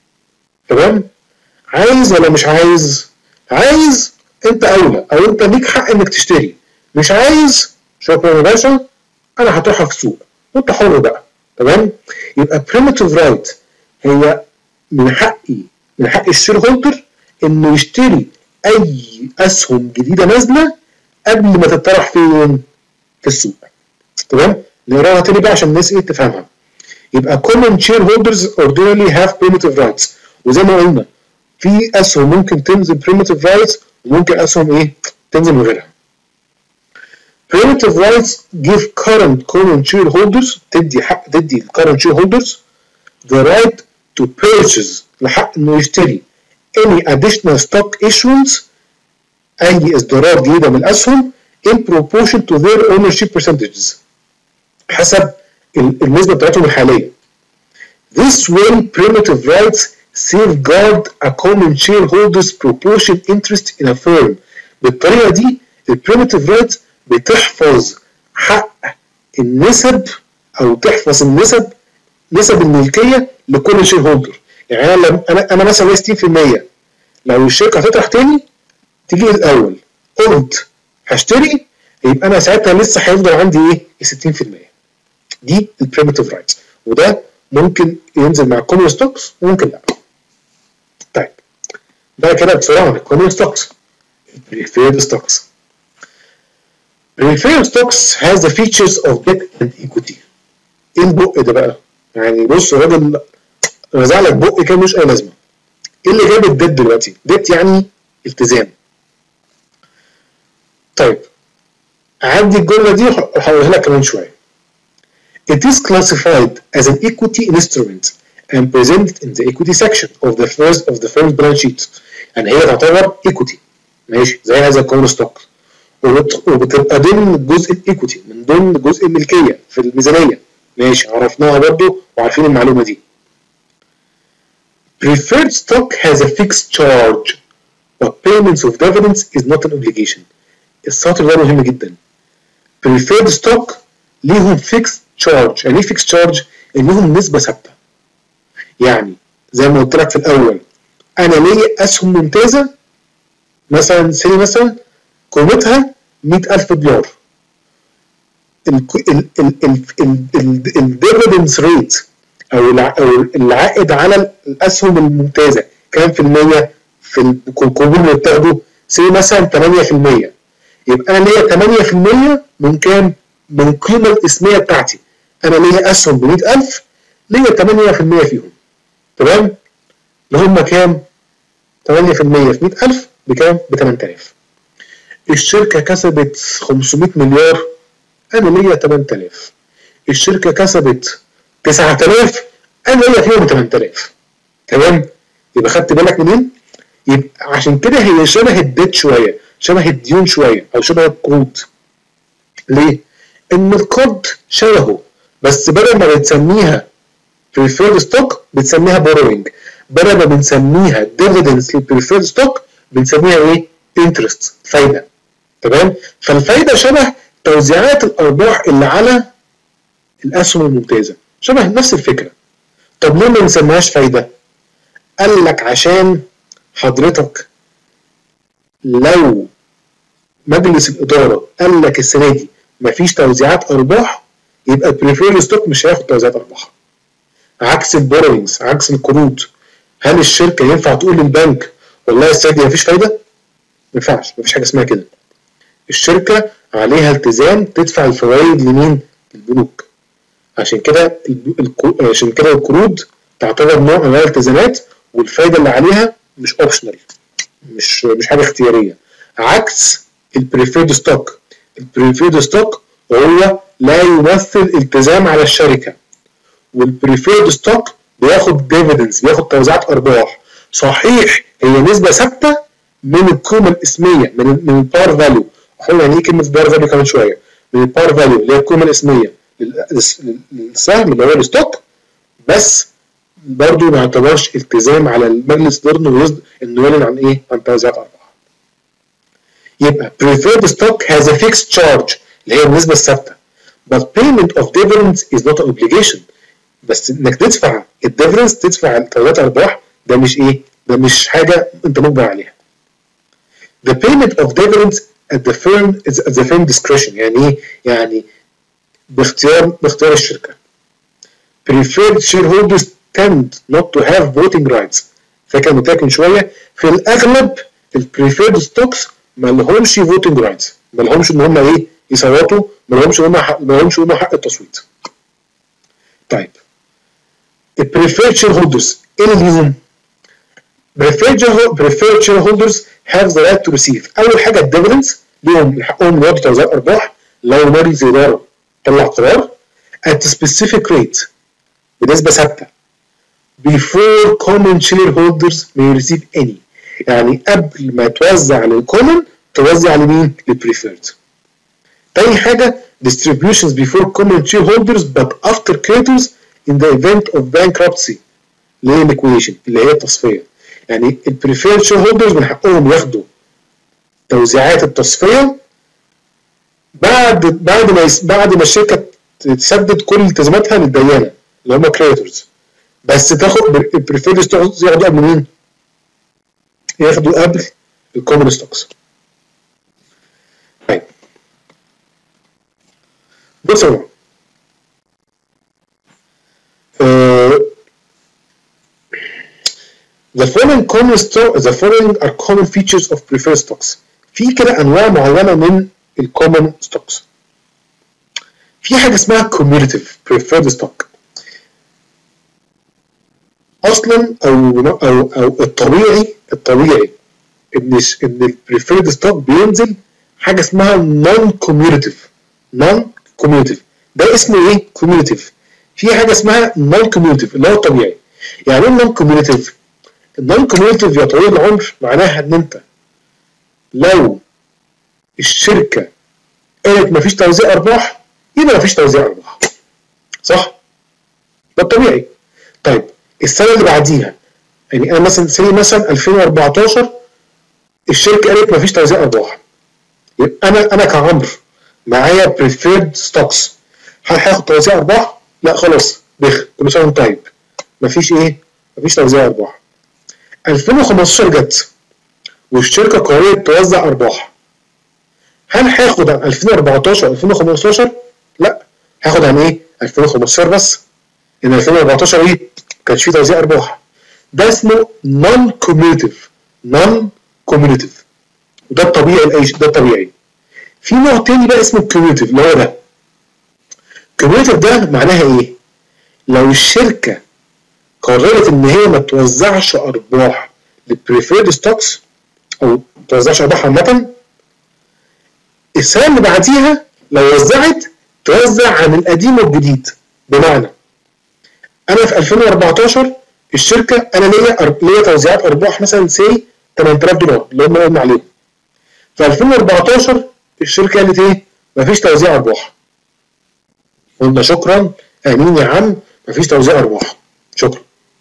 تمام، عايز ولا مش عايز؟ عايز انت اولى او انت ليك حق انك تشتري، مش عايز شكرا يا باشا انا هطرحها في السوق وانت حر بقى، تمام. يبقى بريمتيف رايت هي من حقي من حق الشير هولدر انه يشتري اي اسهم جديده نازله قبل ما تطرح فين؟ في السوق، تمام. نقراها تاني بقى عشان الناس ايه تفهمها. يبقى common shareholders ordinarily have primitive rights، وزي ما قلنا في اسهم ممكن تنزل primitive rights وممكن اسهم ايه تنزل من غيرها. primitive rights give current common shareholders تدي حق تدي current shareholders the right to purchase لحق انه يشتري any additional stock issuance اي اصدارات جديده من الاسهم in proportion to their ownership percentages حسب النسبه بتاعتهم الحاليه. This way primitive rights safeguard a common shareholder's proportion interest in a firm. بالطريقه دي البريمتيف رايتس بتحفظ حق النسب او تحفظ النسب نسب الملكيه لكل شير هولدر. يعني انا انا انا مثلا ستين في المية لو الشركه هتطرح تاني تيجي الاول قلت هشتري يبقى انا ساعتها لسه هيفضل عندي ايه؟ ستين في المية. دي البريمتيف رايتس، وده ممكن ينزل مع الكومن ستوكس وممكن لا. طيب ده كده بسرعه عن الكومن ستوكس. preferred stocks. preferred stocks has the features of debt and equity. ايه البق ده بقى؟ يعني بص الراجل رزع لك بق كده ملوش اي لازمه. ايه اللي جاب الديت دلوقتي؟ ديت يعني التزام. طيب اعدي الجمله دي وهقولها لك كمان شويه. It is classified as an equity instrument and presented in the equity section of the first of the firm's balance sheet. يعني هي تعتبر equity ماشي زي هذا الكومن ستوك وبتبقى ضمن جزء الايكوتي من ضمن جزء الملكيه في الميزانيه ماشي عرفناها برضو وعارفين المعلومه دي. Preferred stock has a fixed charge but payments of dividends is not an obligation. السطر ده مهم جدا. Preferred stock ليهم fixed charge. يعني ايه fixed charge؟ انهم نسبه ثابته. يعني زي ما قلت لك في الاول انا ليا اسهم ممتازه مثلا سيري مثلا قيمتها مئة ألف دولار. الديفيدنس ريت او العائد على الاسهم الممتازه كام في المية في القبول اللي بتاخده؟ سيري مثلا ثمانية في المية. يبقى انا ليا ثمانية في المية من كام؟ من القيمه الاسميه بتاعتي. انا ليا اسهم ب مئة ألف ليا ثمانية في المية فيهم، تمام؟ اللي هم كام؟ ثمانية في المية في مئة ألف بكام؟ ب ثمانية آلاف. الشركه كسبت خمسمئة مليار انا ليا ثمانية آلاف. الشركه كسبت تسعة آلاف انا ليا فيهم ثمانية آلاف، تمام؟ يبقى خدت بالك منين؟ يبقى عشان كده هي شبه الديت شويه، شبه الديون شويه او شبه القروض. ليه؟ ان القرض شبهه بس بدل ما بتسميها preferred stock بتسميها borrowing، بدل ما بنسميها dividends للpreferred stock بنسميها ايه؟ interest، فايده، تمام؟ فالفايده شبه توزيعات الارباح اللي على الاسهم الممتازه، شبه نفس الفكره. طب ليه ما نسميهاش فايده؟ قال لك عشان حضرتك لو مجلس الاداره قال لك السنه دي مفيش توزيعات ارباح يبقى البريفيرد ستوك مش هياخد توزيعات ارباح. عكس البوروينجز، عكس القروض. هل الشركه ينفع تقول للبنك والله السنه دي مفيش فايده؟ ما ينفعش، مفيش حاجه اسمها كده. الشركه عليها التزام تدفع الفوائد لمين؟ للبنوك. عشان كده عشان كده القروض تعتبر نوع من انواع الالتزامات، والفايده اللي عليها مش اوبشنال، مش مش حاجه اختياريه، عكس البريفيرد ستوك. البريفيرد ستوك هو لا يمثل التزام على الشركه، والبريفيرد ستوك بياخد ديفيدنز، بياخد توزيعات ارباح. صحيح هي نسبه ثابته من القيمه الاسميه، من من البار فاليو. هقول يعني ايه كلمه بار فاليو كمان شويه. من البار فاليو اللي هي القيمه الاسميه للسهم اللي هو الستوك، بس برضه ما يعتبرش التزام على المجلس الاداره انه يعلن عن ايه؟ عن توزيعات ارباح. يبقى preferred stock has a fixed charge اللي هي النسبه الثابته. but payment of dividends is not an obligation. بس انك تدفع الديفيدنز، تدفع توزيعات ارباح، ده مش ايه؟ ده مش حاجه انت مجبر عليها. The payment of dividends at the firm is at the firm discretion. يعني ايه؟ يعني باختيار باختيار الشركه. Preferred shareholders tend not to have voting rights. فاكر قلت لك من شويه في الاغلب البريفيرد ستوكس ما لهمش voting rights، ما لهمش ان هم ايه؟ يصوتوا، ما لهمش ان هم حق ما لهمش ان هم حق التصويت. طيب البريفيرد shareholders ايه اللي ليهم؟ preferred shareholders have the right to receive. اول حاجه الديفيدنز، ليهم حقهم ياخدوا توزيع ارباح لو مجلس الاداره طلع قرار at specific rate بنسبه ثابته before common shareholders may receive any. يعني قبل ما توزع للكومن توزع لمين؟ للبريفيرد. تاني حاجه distributions before common shareholders but after creditors in the event of bankruptcy اللي هي liquidation اللي هي التصفيه. يعني البريفيرد شير هولدرز من حقهم ياخدوا توزيعات التصفيه بعد بعد ما يس... بعد ما الشركه تسدد كل التزاماتها للديانه اللي هم كريديتورز، بس تاخد البريفيرد ستوكس ياخدوا قبل مين؟ ياخدوا قبل الكومن ستوكس. طيب بصوا آه The following common stock the following are common features of preferred stocks. في كده انواع معينه من الكومن ستوكس. في حاجه اسمها cumulative preferred stock. اصلا او او او الطبيعي الطبيعي ان ان البريفيرد ستوك بينزل حاجه اسمها non cumulative. non cumulative ده اسمه ايه؟ cumulative. في حاجه اسمها non cumulative اللي هو الطبيعي. يعني ايه non cumulative؟ النون كوميوليتيف يا طويل العمر معناها ان انت لو الشركه قالت مفيش توزيع ارباح يبقى مفيش توزيع ارباح، صح؟ ده الطبيعي. طيب السنه اللي بعديها، يعني انا مثلا سي مثلا ألفين وأربعتاشر الشركه قالت مفيش توزيع ارباح، يبقى انا انا كعمرو معايا بريفيرد ستوكس، هل هاخد توزيع ارباح؟ لا خلاص بخ كل سنه وانت طيب، مفيش ايه؟ مفيش توزيع ارباح. ألفين وخمستاشر جت والشركه قررت توزع ارباح، هل هاخد عن ألفين وأربعتاشر ألفين وخمستاشر؟ لا، هاخد عن ايه؟ ألفين وخمستاشر بس، ان ألفين وأربعتاشر ايه؟ ما كانش فيه توزيع ارباح. ده اسمه نون كوميوليتيف. نون كوميوليتيف وده الطبيعي لاي ده الطبيعي. في نوع تاني بقى اسمه كوميوليتيف اللي هو ده. كوميوليتيف ده معناها ايه؟ لو الشركه قررت ان هي ما توزعش ارباح للبريفيرد ستوكس او ما توزعش ارباح عامه، السنه اللي بعديها لو وزعت توزع عن القديم والجديد. بمعنى انا في ألفين وأربعتاشر الشركه انا ليا ليا توزيعات ارباح مثلا سي ثمانية آلاف دولار اللي هم قلنا عليهم. في ألفين وأربعتاشر الشركه قالت ايه؟ مفيش توزيع ارباح. قلنا شكرا امين يا عم، مفيش توزيع ارباح، شكرا.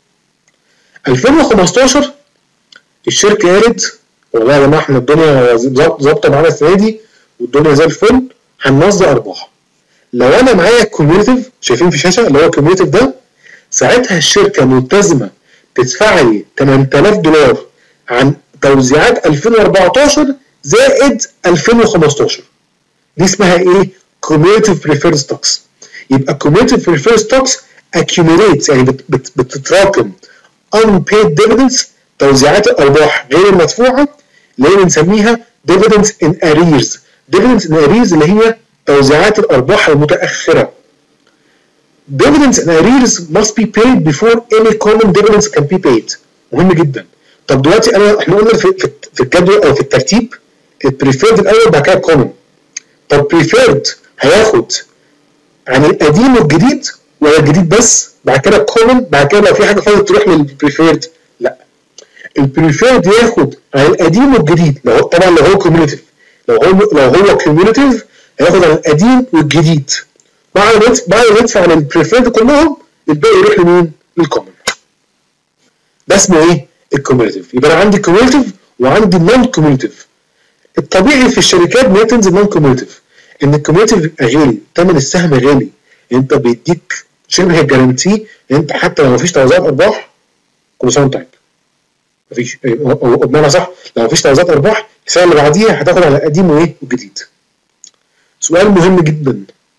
ألفين وخمستاشر الشركه قالت والله يا جماعه احنا الدنيا ظابطه معانا السنه دي والدنيا زي الفل، هنوزع ارباح. لو انا معايا كوميوليتيف شايفين في الشاشه اللي هو الكوميوليتيف ده، ساعتها الشركه ملتزمه تدفع لي ثمانية آلاف دولار عن توزيعات ألفين وأربعتاشر زائد ألفين وخمستاشر. دي اسمها ايه؟ كوميوليتيف بريفيرد ستوكس. يبقى كوميوليتيف بريفيرد ستوكس accumulates يعني بت بت بتتراكم unpaid dividends توزيعات الارباح غير المدفوعه اللي هي بنسميها dividends in arrears. dividends in arrears اللي هي توزيعات الارباح المتاخره. dividends and arrears must be paid before any common dividends can be paid. مهم جدا. طب دلوقتي انا احنا قلنا في في الجدول او في الترتيب البريفيرد الاول بعد كده كومن. طب بريفيرد هياخد عن القديم والجديد ولا الجديد بس؟ بعد كده كومن، بعد كده لو في حاجه فاضله تروح للبريفيرد؟ لا، البريفيرد ياخد عن القديم والجديد. لو طبعا لو هو كوميونيتيف، لو هو لو هو كوميونيتيف هياخد عن القديم والجديد. بعد ما بعد ما يدفع عن البريفيرد كلهم الباقي يروح لمين؟ للكومن. ده اسمه ايه؟ الكوميونيتيف. يبقى انا عندي كوميونيتيف وعندي نون كوميونيتيف. الطبيعي في الشركات ان هي تنزل نون كوميونيتيف، ان الكوميونيتيف بيبقى غالي، ثمن السهم غالي، انت بيديك شبه جارانتي ان انت حتى لو مفيش توزيعات ارباح كل سنه وانت طيب. مفيش، او بمعنى صح لو مفيش توزيعات ارباح السنه اللي بعديها هتاخد على القديم وايه والجديد. سؤال مهم جدا،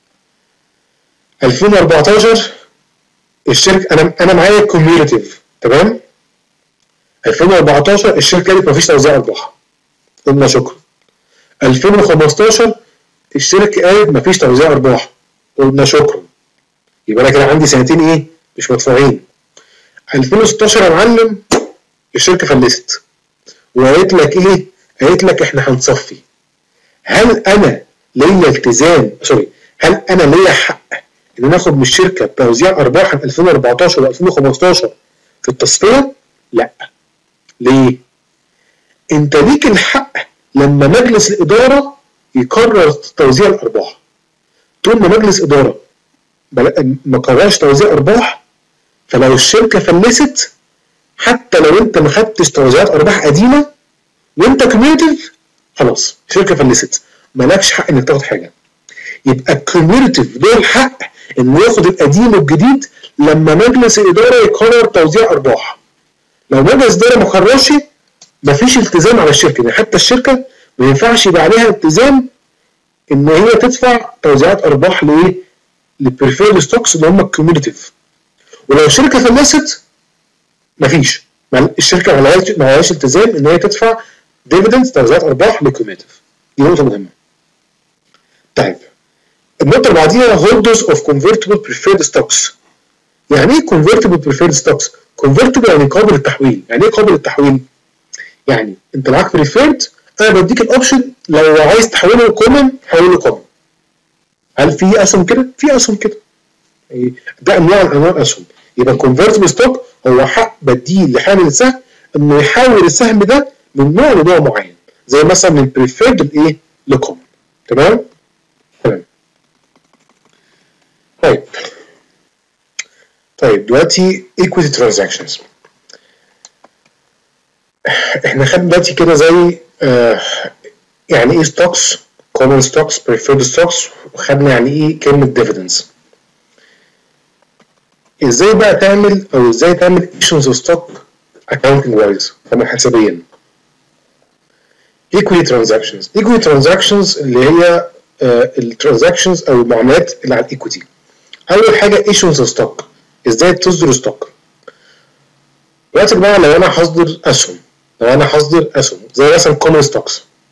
ألفين وأربعتاشر الشركه انا انا معايا كوميونيتيف تمام، ألفين وأربعتاشر الشركه قالت مفيش توزيع ارباح، قلنا شكرا. ألفين وخمستاشر الشركه قالت مفيش توزيع ارباح، قلنا شكرا. يبقى انا كده عندي سنتين ايه؟ مش مدفوعين. ألفين وستاشر يا معلم الشركه فلست وقالت لك ايه؟ قالت لك احنا هنصفي. هل انا ليا التزام سوري هل انا ليا حق ان انا اخد من الشركه توزيع ارباح عن ألفين وأربعتاشر وألفين وخمستاشر في التصفيه؟ لا. ليه؟ انت ليك الحق لما مجلس الاداره يقرر توزيع الارباح. طول ما مجلس اداره ما قررش توزيع ارباح، فلو الشركه فلست حتى لو انت ما خدتش توزيعات ارباح قديمه وانت كوميونيتيف خلاص الشركه فلست، مالكش حق انك تاخد حاجه. يبقى الكوميونيتيف له الحق انه ياخد القديم والجديد لما مجلس الاداره يقرر توزيع ارباح. لو مجلس الاداره ما قررش مفيش التزام على الشركه، يعني حتى الشركه ما ينفعش يبقى عليها التزام ان هي تدفع توزيعات ارباح لايه؟ للبريفيرد ستوكس اللي هم الكوميونيتيف. ولو الشركه فلست مفيش، الشركه ما عليهاش ما عليهاش التزام ان هي تدفع ديفيدنز توزيعات ارباح للكوميونيتيف. دي نقطه مهمه. طيب النقطه اللي بعديها holders of convertible preferred stocks. يعني ايه convertible preferred stocks؟ convertible يعني قابل للتحويل. يعني ايه قابل للتحويل؟ يعني انت معاك بريفيرد، انا بديك الاوبشن لو عايز تحوله لكومن حوله كومن. هل في اسهم كده؟ في اسهم كده. ده انواع من انواع الاسهم. يبقى convertible stock هو حق بديه لحامل السهم انه يحول السهم ده من نوع لنوع معين، زي مثلا من البريفيرد لايه؟ لكومن. تمام؟ تمام. طيب طيب دلوقتي equity transactions. احنا خدنا دلوقتي كده زي آه يعني ايه stocks، common stocks، preferred stocks، وخدنا يعني ايه كلمة dividends. ازاي بقى تعمل او ازاي تعمل issuance of stock accounting wise طبعا حسابيا. equity transactions. equity transactions اللي هي آه الترانزاكشنز او المعاملات اللي على الايكويتي. اول حاجه issuance of stock، ازاي تصدر ستوك. دلوقتي يا جماعه لو انا هصدر اسهم لو انا هصدر اسهم زي مثلا common stocks،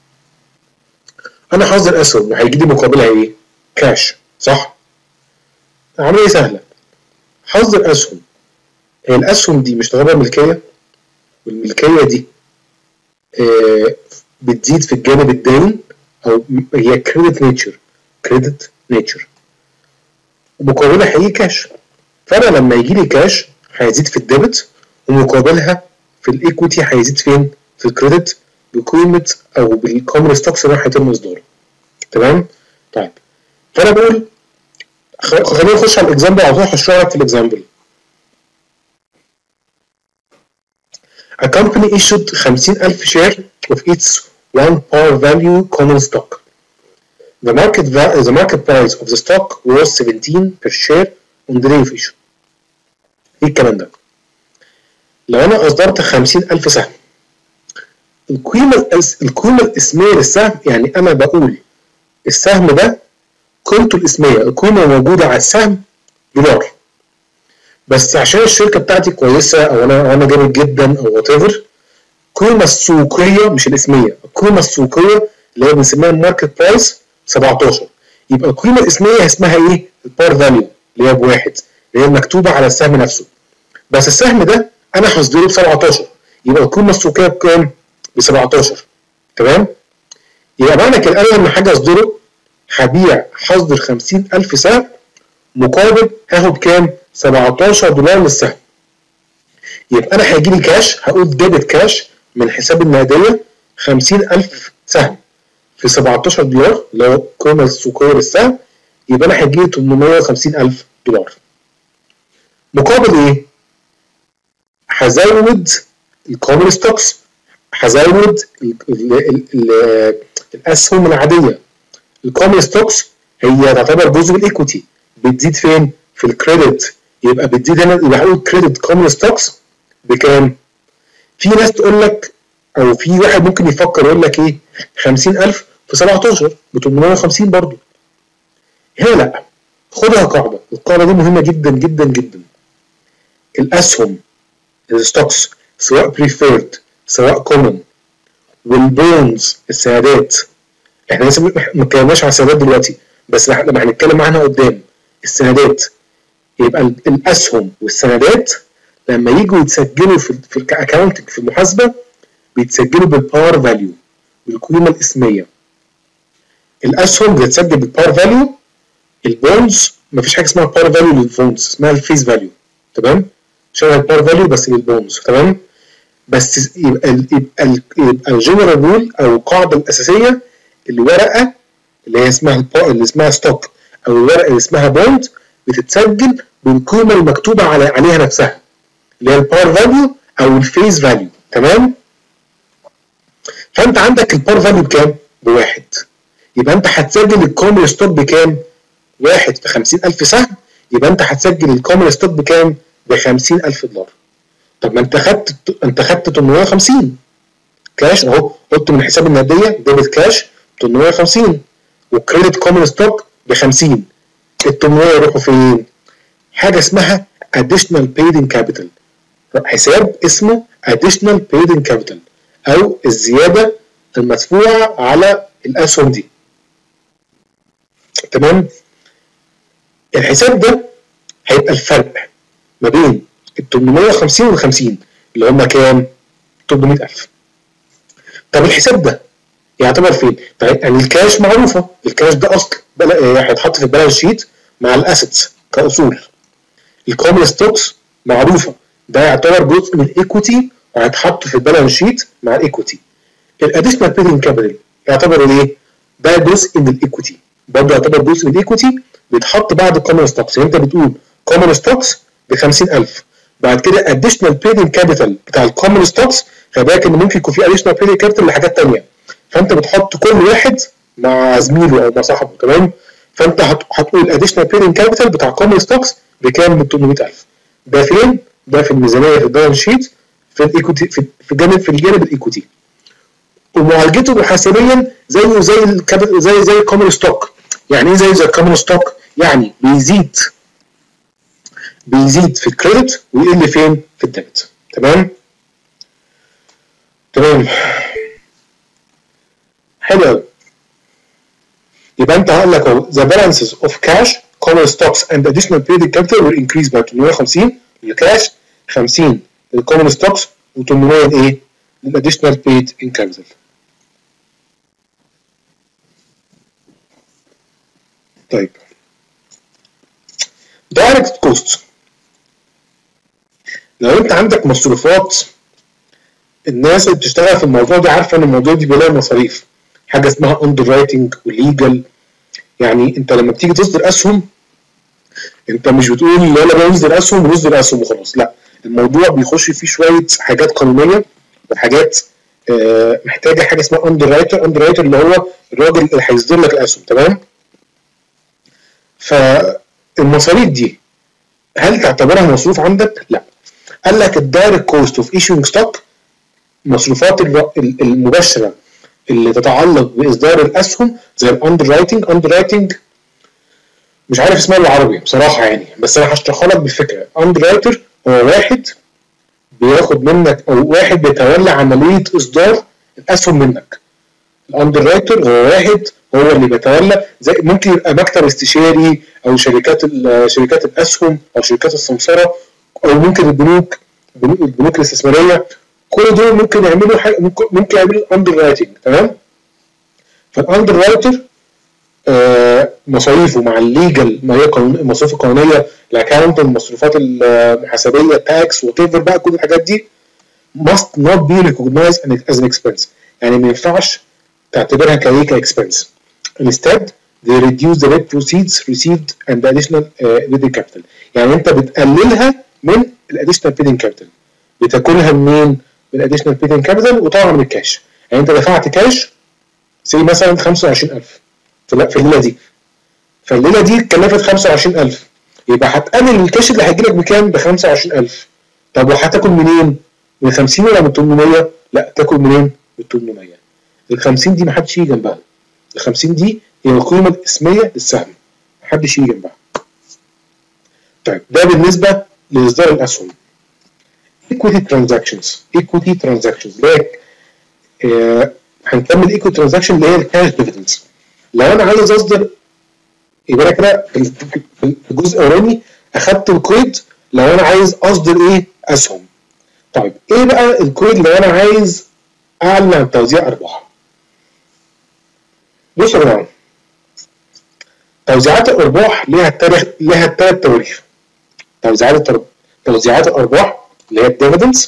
انا هصدر اسهم وهيجي لي مقابلها ايه؟ كاش، صح؟ عمليه سهله. هصدر اسهم، هي الاسهم دي مش تعتبر ملكيه، والملكيه دي آه بتزيد في الجانب الدين او هي كريدت نيتشر كريدت نيتشر ومقابلها هيجي كاش. فانا لما يجي لي كاش هيزيد في الديبت، ومقابلها في الايكويتي هيزيد فين؟ في الكريدت بقيمه او بالكومن ستوكس اللي هيتم اصداره. تمام؟ طيب فانا بقول خلينا نخش على الاكزامبل على طول، هشرح لك في الاكزامبل. A company issued خمسين ألف share of its one par value common stock. The market the market price of the stock was seventeen per share on the day of issue. ايه الكلام ده؟ لو انا اصدرت خمسين ألف سهم، القيمة القيمة الاسمية للسهم، يعني انا بقول السهم ده قيمته الاسمية، القيمة موجودة على السهم دولار، بس عشان الشركة بتاعتي كويسة او انا انا جامد جدا او وات ايفر، القيمة السوقية مش الاسمية، القيمة السوقية اللي هي بنسميها الماركت برايس سبعتاشر، يبقى القيمة الاسمية اسمها ايه؟ البار فاليو. اللي هي بواحد، اللي هي مكتوبه على السهم نفسه. بس السهم ده انا هصدره ب سبعتاشر، يبقى القيمه السوقيه بكام؟ ب سبعتاشر. تمام؟ يبقى معنى كده انا لما حاجه اصدره هبيع هصدر خمسين ألف سهم مقابل هاخد كام؟ سبعتاشر دولار للسهم. يبقى انا هيجي لي كاش، هقول ديبت كاش من حساب النقديه خمسين ألف سهم في سبعتاشر دولار اللي هو القيمه السوقيه للسهم، يبقى انا هيجي لي تمنمية وخمسين ألف دولار. مقابل ايه؟ هزود الكومن ستوكس، هزود الاسهم العاديه. الكومن ستوكس هي تعتبر جزء من الايكوتي، بتزيد فين؟ في الكريدت، يبقى بتزيد هنا، يبقى هقول كريدت كومن ستوكس بكام؟ في ناس تقول لك، او في واحد ممكن يفكر يقول لك ايه؟ خمسين ألف في سبعتاشر ب تمنمية وخمسين برضه. هنا لا، خدها قاعده، القاعده دي مهمه جدا جدا جدا. الاسهم الستوكس سواء بريفيرد سواء كومن، والبونز السندات، احنا لسه ما اتكلمناش على السندات دلوقتي، بس لما هنتكلم عنها قدام. السندات يبقى الاسهم والسندات لما يجوا يتسجلوا في في الاكونتنج في المحاسبه بيتسجلوا بالبار فاليو، بالقيمه الاسميه. الاسهم بتتسجل بالبار فاليو، البونز مفيش حاجه اسمها بار فاليو للبونز، اسمها الفيس فاليو. تمام؟ شبه البار فاليو بس للبونز. تمام؟ بس يبقى ال يبقى ال يبقى الجنرال رول او القاعده الاساسيه، الورقه اللي هي اسمها اللي اسمها ستوك او الورقه اللي اسمها بوند بتتسجل بالقيمه المكتوبه على عليها نفسها، اللي هي البار فاليو او الفيس فاليو. تمام؟ فانت عندك البار فاليو بكام؟ بواحد، يبقى انت هتسجل الكومن ستوك بكام؟ واحد في خمسين ألف سهم، يبقى انت هتسجل الكومن ستوك بكام؟ ب خمسين ألف دولار. طب ما انت خدت انت خدت تمنمية وخمسين كاش اهو، قلت من حساب النقديه ديبت كاش تمنمية وخمسين، وكريدت كومن ستوك ب خمسين. ال تمنمية يروحوا فين؟ حاجه اسمها additional paid in capital، حساب اسمه additional paid in capital او الزياده المدفوعه على الاسهم دي. تمام؟ الحساب ده هيبقى الفرق ما بين ال تمنمية وخمسين وال خمسين اللي هم كام؟ تمنمية ألف. طب الحساب ده يعتبر فين؟ يعني الكاش معروفه، الكاش ده اصل هيتحط في البالانس شيت مع الاسيتس كاصول. الكومن ستوكس معروفه، ده يعتبر جزء من الايكوتي وهيتحط في البالانس شيت مع الايكوتي. الاديشنال بيدنج كابيتال يعتبر ايه؟ ده جزء من الايكوتي، برضه يعتبر جزء من الايكوتي بيتحط بعد الكومن ستوكس. يعني انت بتقول كومن ستوكس ب خمسين ألف، بعد كده اديشنال بيدنج كابيتال بتاع الكومن ستوكس، خلي بالك ان ممكن يكون في اديشنال بيدنج كابيتال لحاجات ثانيه، فانت بتحط كل واحد مع زميله او مع صاحبه. تمام؟ فانت هتقول اديشنال بيدنج كابيتال بتاع كومن ستوكس بكام؟ ب تمنمية ألف. ده فين؟ ده في الميزانيه في البالانس شيت في الايكوتي، في الجانب في الجانب الايكوتي. ومعالجته محاسبيا زيه زي الكابيتال، زي زي الكومن ستوك. يعني ايه زي زي الكومن ستوك؟ يعني بيزيد بيزيد في الكريدت ويقل فين؟ في الديبت. تمام؟ تمام. حلو قوي. يبقى انت هقول لك اهو the balances of cash, common stocks and additional paid capital will increase by تمنمية وخمسين للكاش، خمسين للcommon stocks و800 ايه؟ للadditional paid in capital. طيب direct costs، لو انت عندك مصروفات، الناس اللي بتشتغل في الموضوع ده عارفه ان الموضوع دي بيلاقي مصاريف، حاجه اسمها underwriting وليجل. يعني انت لما بتيجي تصدر اسهم انت مش بتقول يلا بنصدر اسهم ونصدر اسهم وخلاص، لا، الموضوع بيخش فيه شويه حاجات قانونيه وحاجات آه محتاجه حاجه اسمها underwriter. underwriter اللي هو الراجل اللي هيصدر لك الاسهم. تمام؟ فالمصاريف دي هل تعتبرها مصروف عندك؟ لا. قال لك الدايركت كوست اوف ايشوينج ستوك، مصروفات المباشره اللي تتعلق باصدار الاسهم زي الاندر رايتنج. اندر رايتنج مش عارف اسمها بالعربي بصراحه يعني، بس انا هشرحها لك بالفكره. اندر رايتر هو واحد بياخد منك او واحد بيتولى عمليه اصدار الاسهم منك. الاندر رايتر هو واحد هو اللي بيتولى، زي ممكن يبقى مكتب استشاري او شركات شركات الاسهم او شركات السمسره او ممكن البنوك البنوك الاستثماريه، كل دول ممكن يعملوا حاجه، ممكن يعملوا اندر رايتنج. تمام. فالاندر رايتر آه مصاريفه مع الليجل، ما هي المصاريف القانونيه، الاكاونت، المصروفات المحاسبيه، التاكس وات ايفر بقى، كل الحاجات دي must not be recognized as an expense. يعني ما ينفعش تعتبرها كايه كاكسبنس. Instead they reduce the net proceeds received and the additional uh, bidding capital. يعني انت بتقللها من الاديشنال bidding capital. بتاكلها منين؟ من الاديشنال bidding capital وطبعا من الكاش. يعني انت دفعت كاش سي مثلا خمسة وعشرين ألف في الليله دي، فالليله دي اتكلفت خمسة وعشرين ألف، يبقى هتقلل الكاش اللي هيجي لك بكام؟ ب خمسة وعشرين ألف. طب وهتاكل منين؟ من خمسين ولا من ثمانمية؟ لا، تاكل منين؟ من ثمانمية. ال خمسين دي محدش يجي جنبها. ال خمسين دي هي القيمه الاسميه للسهم، محدش يجي جنبها. طيب ده بالنسبه لاصدار الاسهم. equity transactions equity transactions اللي هي آه هنكمل equity transaction اللي هي الكاش ديفيدنز. لو انا عايز اصدر، يبقى انا كده في الجزء الاولاني اخدت القيد لو انا عايز اصدر ايه؟ اسهم. طيب ايه بقى القيد لو انا عايز اعلن عن توزيع ارباح؟ بصوا يا جماعه، توزيعات الارباح ليها التاريخ، ليها الثلاث تواريخ. توزيعات توزيعات الارباح اللي هي الديفيدنز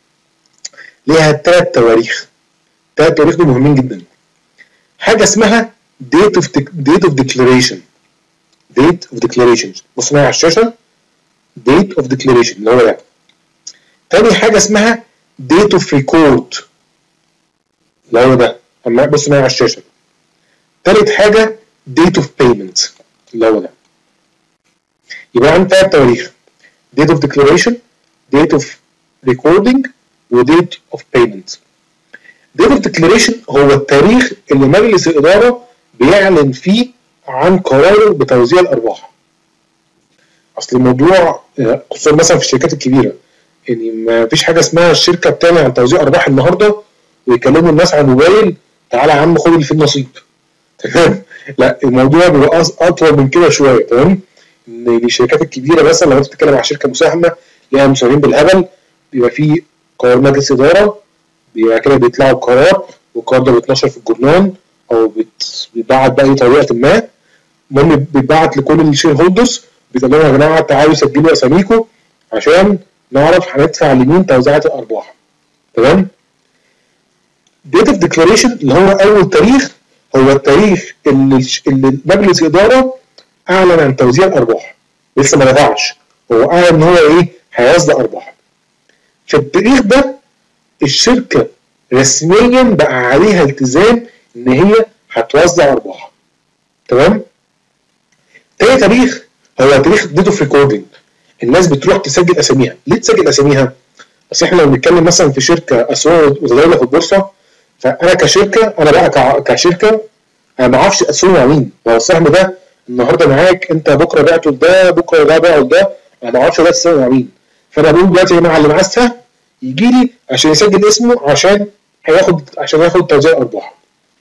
ليها الثلاث تواريخ. الثلاث تواريخ دول مهمين جدا. حاجه اسمها date of date of declaration date of declaration بص معايا على الشاشه، date of declaration اللي هو ده. تاني حاجه اسمها date of record اللي هو ده، اما بص معايا على الشاشه. تالت حاجه date of payment اللي هو ده. يبقى عندي ثلاث تواريخ: date of declaration، date of recording، و date of payment. date of declaration هو التاريخ اللي مجلس الاداره بيعلن فيه عن قراره بتوزيع الارباح. اصل الموضوع خصوصا مثلا في الشركات الكبيره، يعني ما فيش حاجه اسمها الشركه بتعلن عن توزيع ارباح النهارده ويكلموا الناس على الموبايل تعالى يا عم خد اللي فيه النصيب. تمام؟ لا، الموضوع بيبقى اطول من كده شويه. تمام؟ ان الشركات الكبيره مثلا لو انت بتتكلم على شركه مساهمه ليها مساهمين بالهبل، بيبقى في قرار مجلس اداره، بيبقى كده بيطلعوا بقرار، والقرار ده بيتنشر في الجورنال او بيتبعت باي طريقه ما. المهم بيتبعت لكل الشير هولدرز، بيقول لهم يا جماعه تعالوا سجلوا اساميكم عشان نعرف هندفع لمين توزيعات الارباح. تمام؟ date of declaration اللي هو اول تاريخ هو التاريخ اللي اللي مجلس الاداره اعلن عن توزيع الارباح، لسه ما دفعش، هو اعلن ان هو ايه؟ هيوزع ارباح. في التاريخ ده الشركه رسميا بقى عليها التزام ان هي هتوزع ارباح. تمام؟ تاني تاريخ هو تاريخ ديت اوف ريكوردنج. الناس بتروح تسجل اساميها. ليه تسجل اساميها؟ بس احنا لو بنتكلم مثلا في شركه اسهم متداوله في البورصه، فانا كشركه انا بقى كشركه انا ما اعرفش اسهم مع مين. لو السهم ده النهارده معاك انت بكره بعته لده، بكره ده باعه لده، انا ما اعرفش ده السهم مع مين. فانا بقول دلوقتي يا جماعه اللي معاه السهم يجي لي عشان يسجل اسمه عشان هياخد عشان ياخد توزيع ارباح.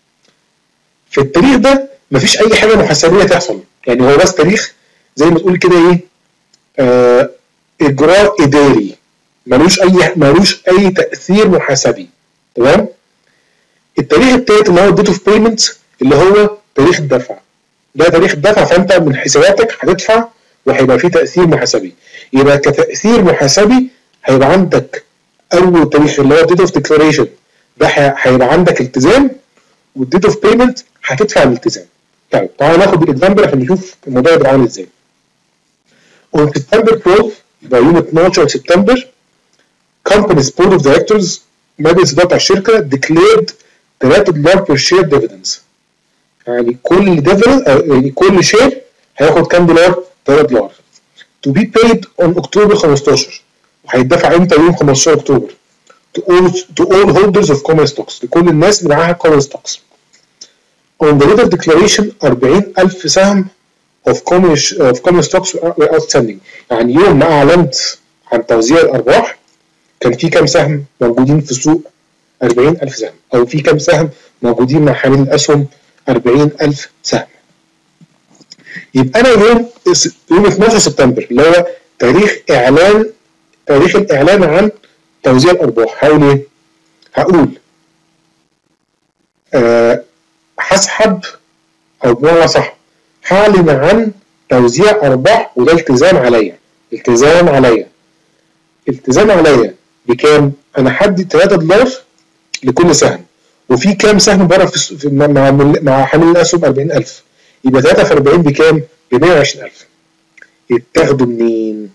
في التاريخ ده مفيش اي حاجه محاسبيه تحصل، يعني هو بس تاريخ زي ما تقول كده ايه؟ آه اجراء اداري، ملوش اي ملوش اي تاثير محاسبي. تمام؟ التاريخ الثالث اللي هو الديت اوف بيمنت اللي هو تاريخ الدفع. ده تاريخ الدفع، فانت من حساباتك هتدفع وهيبقى فيه تاثير محاسبي. يبقى كتاثير محاسبي هيبقى عندك اول تاريخ اللي هو الديت اوف ديكلاريشن، ده هيبقى عندك التزام، والديت اوف بيمنت هتدفع الالتزام. طيب تعالى ناخد الاكزامبل عشان نشوف الموضوع ده عامل ازاي. On September twelfth يبقى يوم اتناشر سبتمبر company's board of directors مجلس اداره الشركه declared ثلاثة دولار بير شير ديفيدنز. يعني كل ديفيدنز يعني كل شير هياخد كام دولار؟ ثلاثة دولار. to be paid on اكتوبر خمستاشر، وهيدفع امتى؟ يوم خمستاشر اكتوبر. to all to all holders of common stocks، لكل الناس اللي معاها common stocks. on the date of declaration أربعين ألف سهم of common of common stocks were outstanding. يعني يوم ما اعلنت عن توزيع الارباح كان في كام سهم موجودين في السوق؟ أربعين ألف سهم، او في كام سهم موجودين مع حامل الاسهم؟ أربعين ألف سهم. يبقى انا يوم يوم اتناشر سبتمبر اللي هو تاريخ اعلان تاريخ الاعلان عن توزيع الارباح، هقول ايه؟ هقول أه هسحب، او بمعنى صح هعلن عن توزيع ارباح، وده التزام عليا التزام عليا التزام عليا بكام؟ انا حدد تلاتة دولار لكل سهم، وفي كام سهم بره في, في مع مع حامل الاسهم؟ أربعين ألف، يبقى تلاتة في أربعين بكام؟ ب مية وعشرين ألف. يتاخدوا منين؟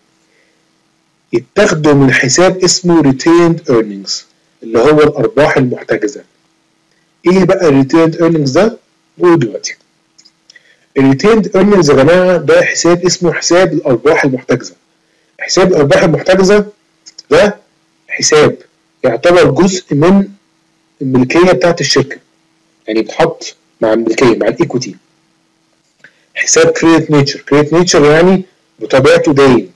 يتاخدوا من حساب اسمه retained earnings اللي هو الارباح المحتجزه. ايه بقى retained earnings ده؟ نقول دلوقتي. retained earnings يا جماعه ده حساب اسمه حساب الارباح المحتجزه. حساب الارباح المحتجزه ده حساب يعتبر جزء من الملكيه بتاعت الشركه، يعني بتحط مع الملكيه مع الايكوتي. حساب كريدت نيتشر، كريدت نيتشر يعني بطبيعته داين.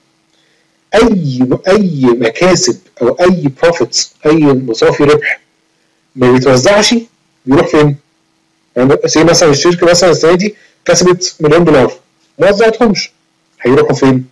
اي اي مكاسب او اي بروفيتس، اي مصافي ربح ما بيتوزعش بيروح فين؟ يعني زي مثلا الشركه مثلا السنه دي كسبت مليون دولار ما وزعتهمش، هيروحوا فين؟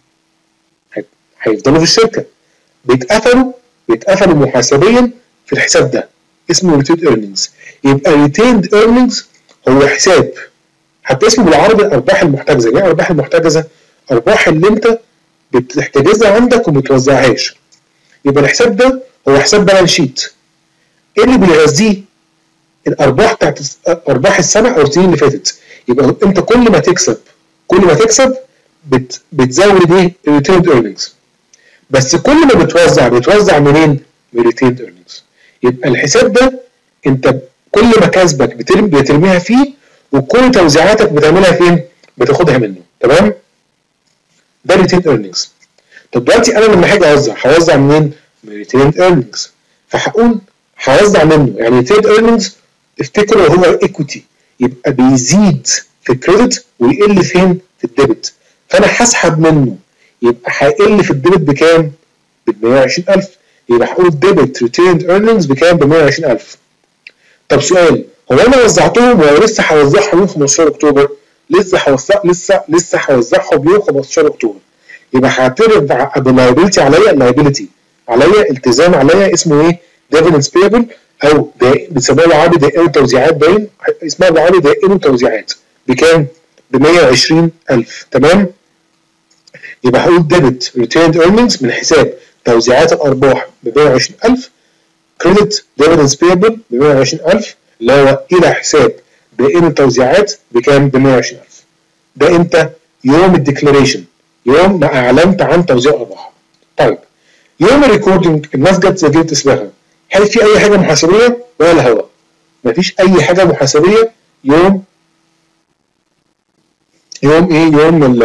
هيفضلوا في الشركه، بيتقفلوا بيتقفلوا محاسبيا في الحساب ده اسمه retained earnings. يبقى retained earnings هو حساب حتى اسمه بالعربي الارباح المحتجزه. يعني الارباح المحتجزه ارباح اللي انت بتحتجزها عندك وما بتوزعهاش. يبقى الحساب ده هو حساب بالانس شيت. ايه اللي بيغذيه؟ الارباح بتاعت ارباح السنه او السنين اللي فاتت. يبقى انت كل ما تكسب كل ما تكسب بت بتزود ايه؟ retained earnings. بس كل ما بتوزع بتوزع منين؟ من retained earnings. يبقى الحساب ده انت كل مكاسبك بترمي بترميها فيه، وكل توزيعاتك بتعملها فين؟ بتاخدها منه. تمام؟ ده retained earnings. طب دلوقتي انا لما هاجي اوزع هوزع منين؟ من retained earnings. فهقول هوزع منه، يعني retained earnings افتكروا هو equity، يبقى بيزيد في الكريدت ويقل فين؟ في الديبت. فانا هسحب منه، يبقى هيقل في الديبت بكام؟ ب مية وعشرين ألف. يبقى هقول ديبت retained earnings بكام؟ ب مية وعشرين ألف. طب سؤال، هو انا وزعتهم ولا لسه هوزعهم يوم خمستاشر اكتوبر؟ لسه هوزع لسه لسه هوزعهم يوم خمستاشر اكتوبر. يبقى هعترف باللايبيلتي عليا، اللايبيلتي عليا التزام عليا اسمه ايه؟ dividends payable، او بنسموها بالعربي دائن توزيعات، باين اسمها بالعربي دائن توزيعات بكام؟ ب مية وعشرين ألف. تمام؟ يبقى هقول ديبت retained earnings من حساب توزيعات الارباح ب مية وعشرين ألف، كريدت dividends payable ب مية وعشرين ألف اللي هو الى حساب دائن التوزيعات بكام؟ ب مية وعشرين ألف. ده امتى؟ يوم الديكلاريشن، يوم ما اعلنت عن توزيع ارباح. طيب يوم الريكوردنج الناس جت سجلت اسمها، هل في اي حاجه محاسبيه ولا هوا؟ مفيش اي حاجه محاسبيه يوم يوم ايه؟ يوم ال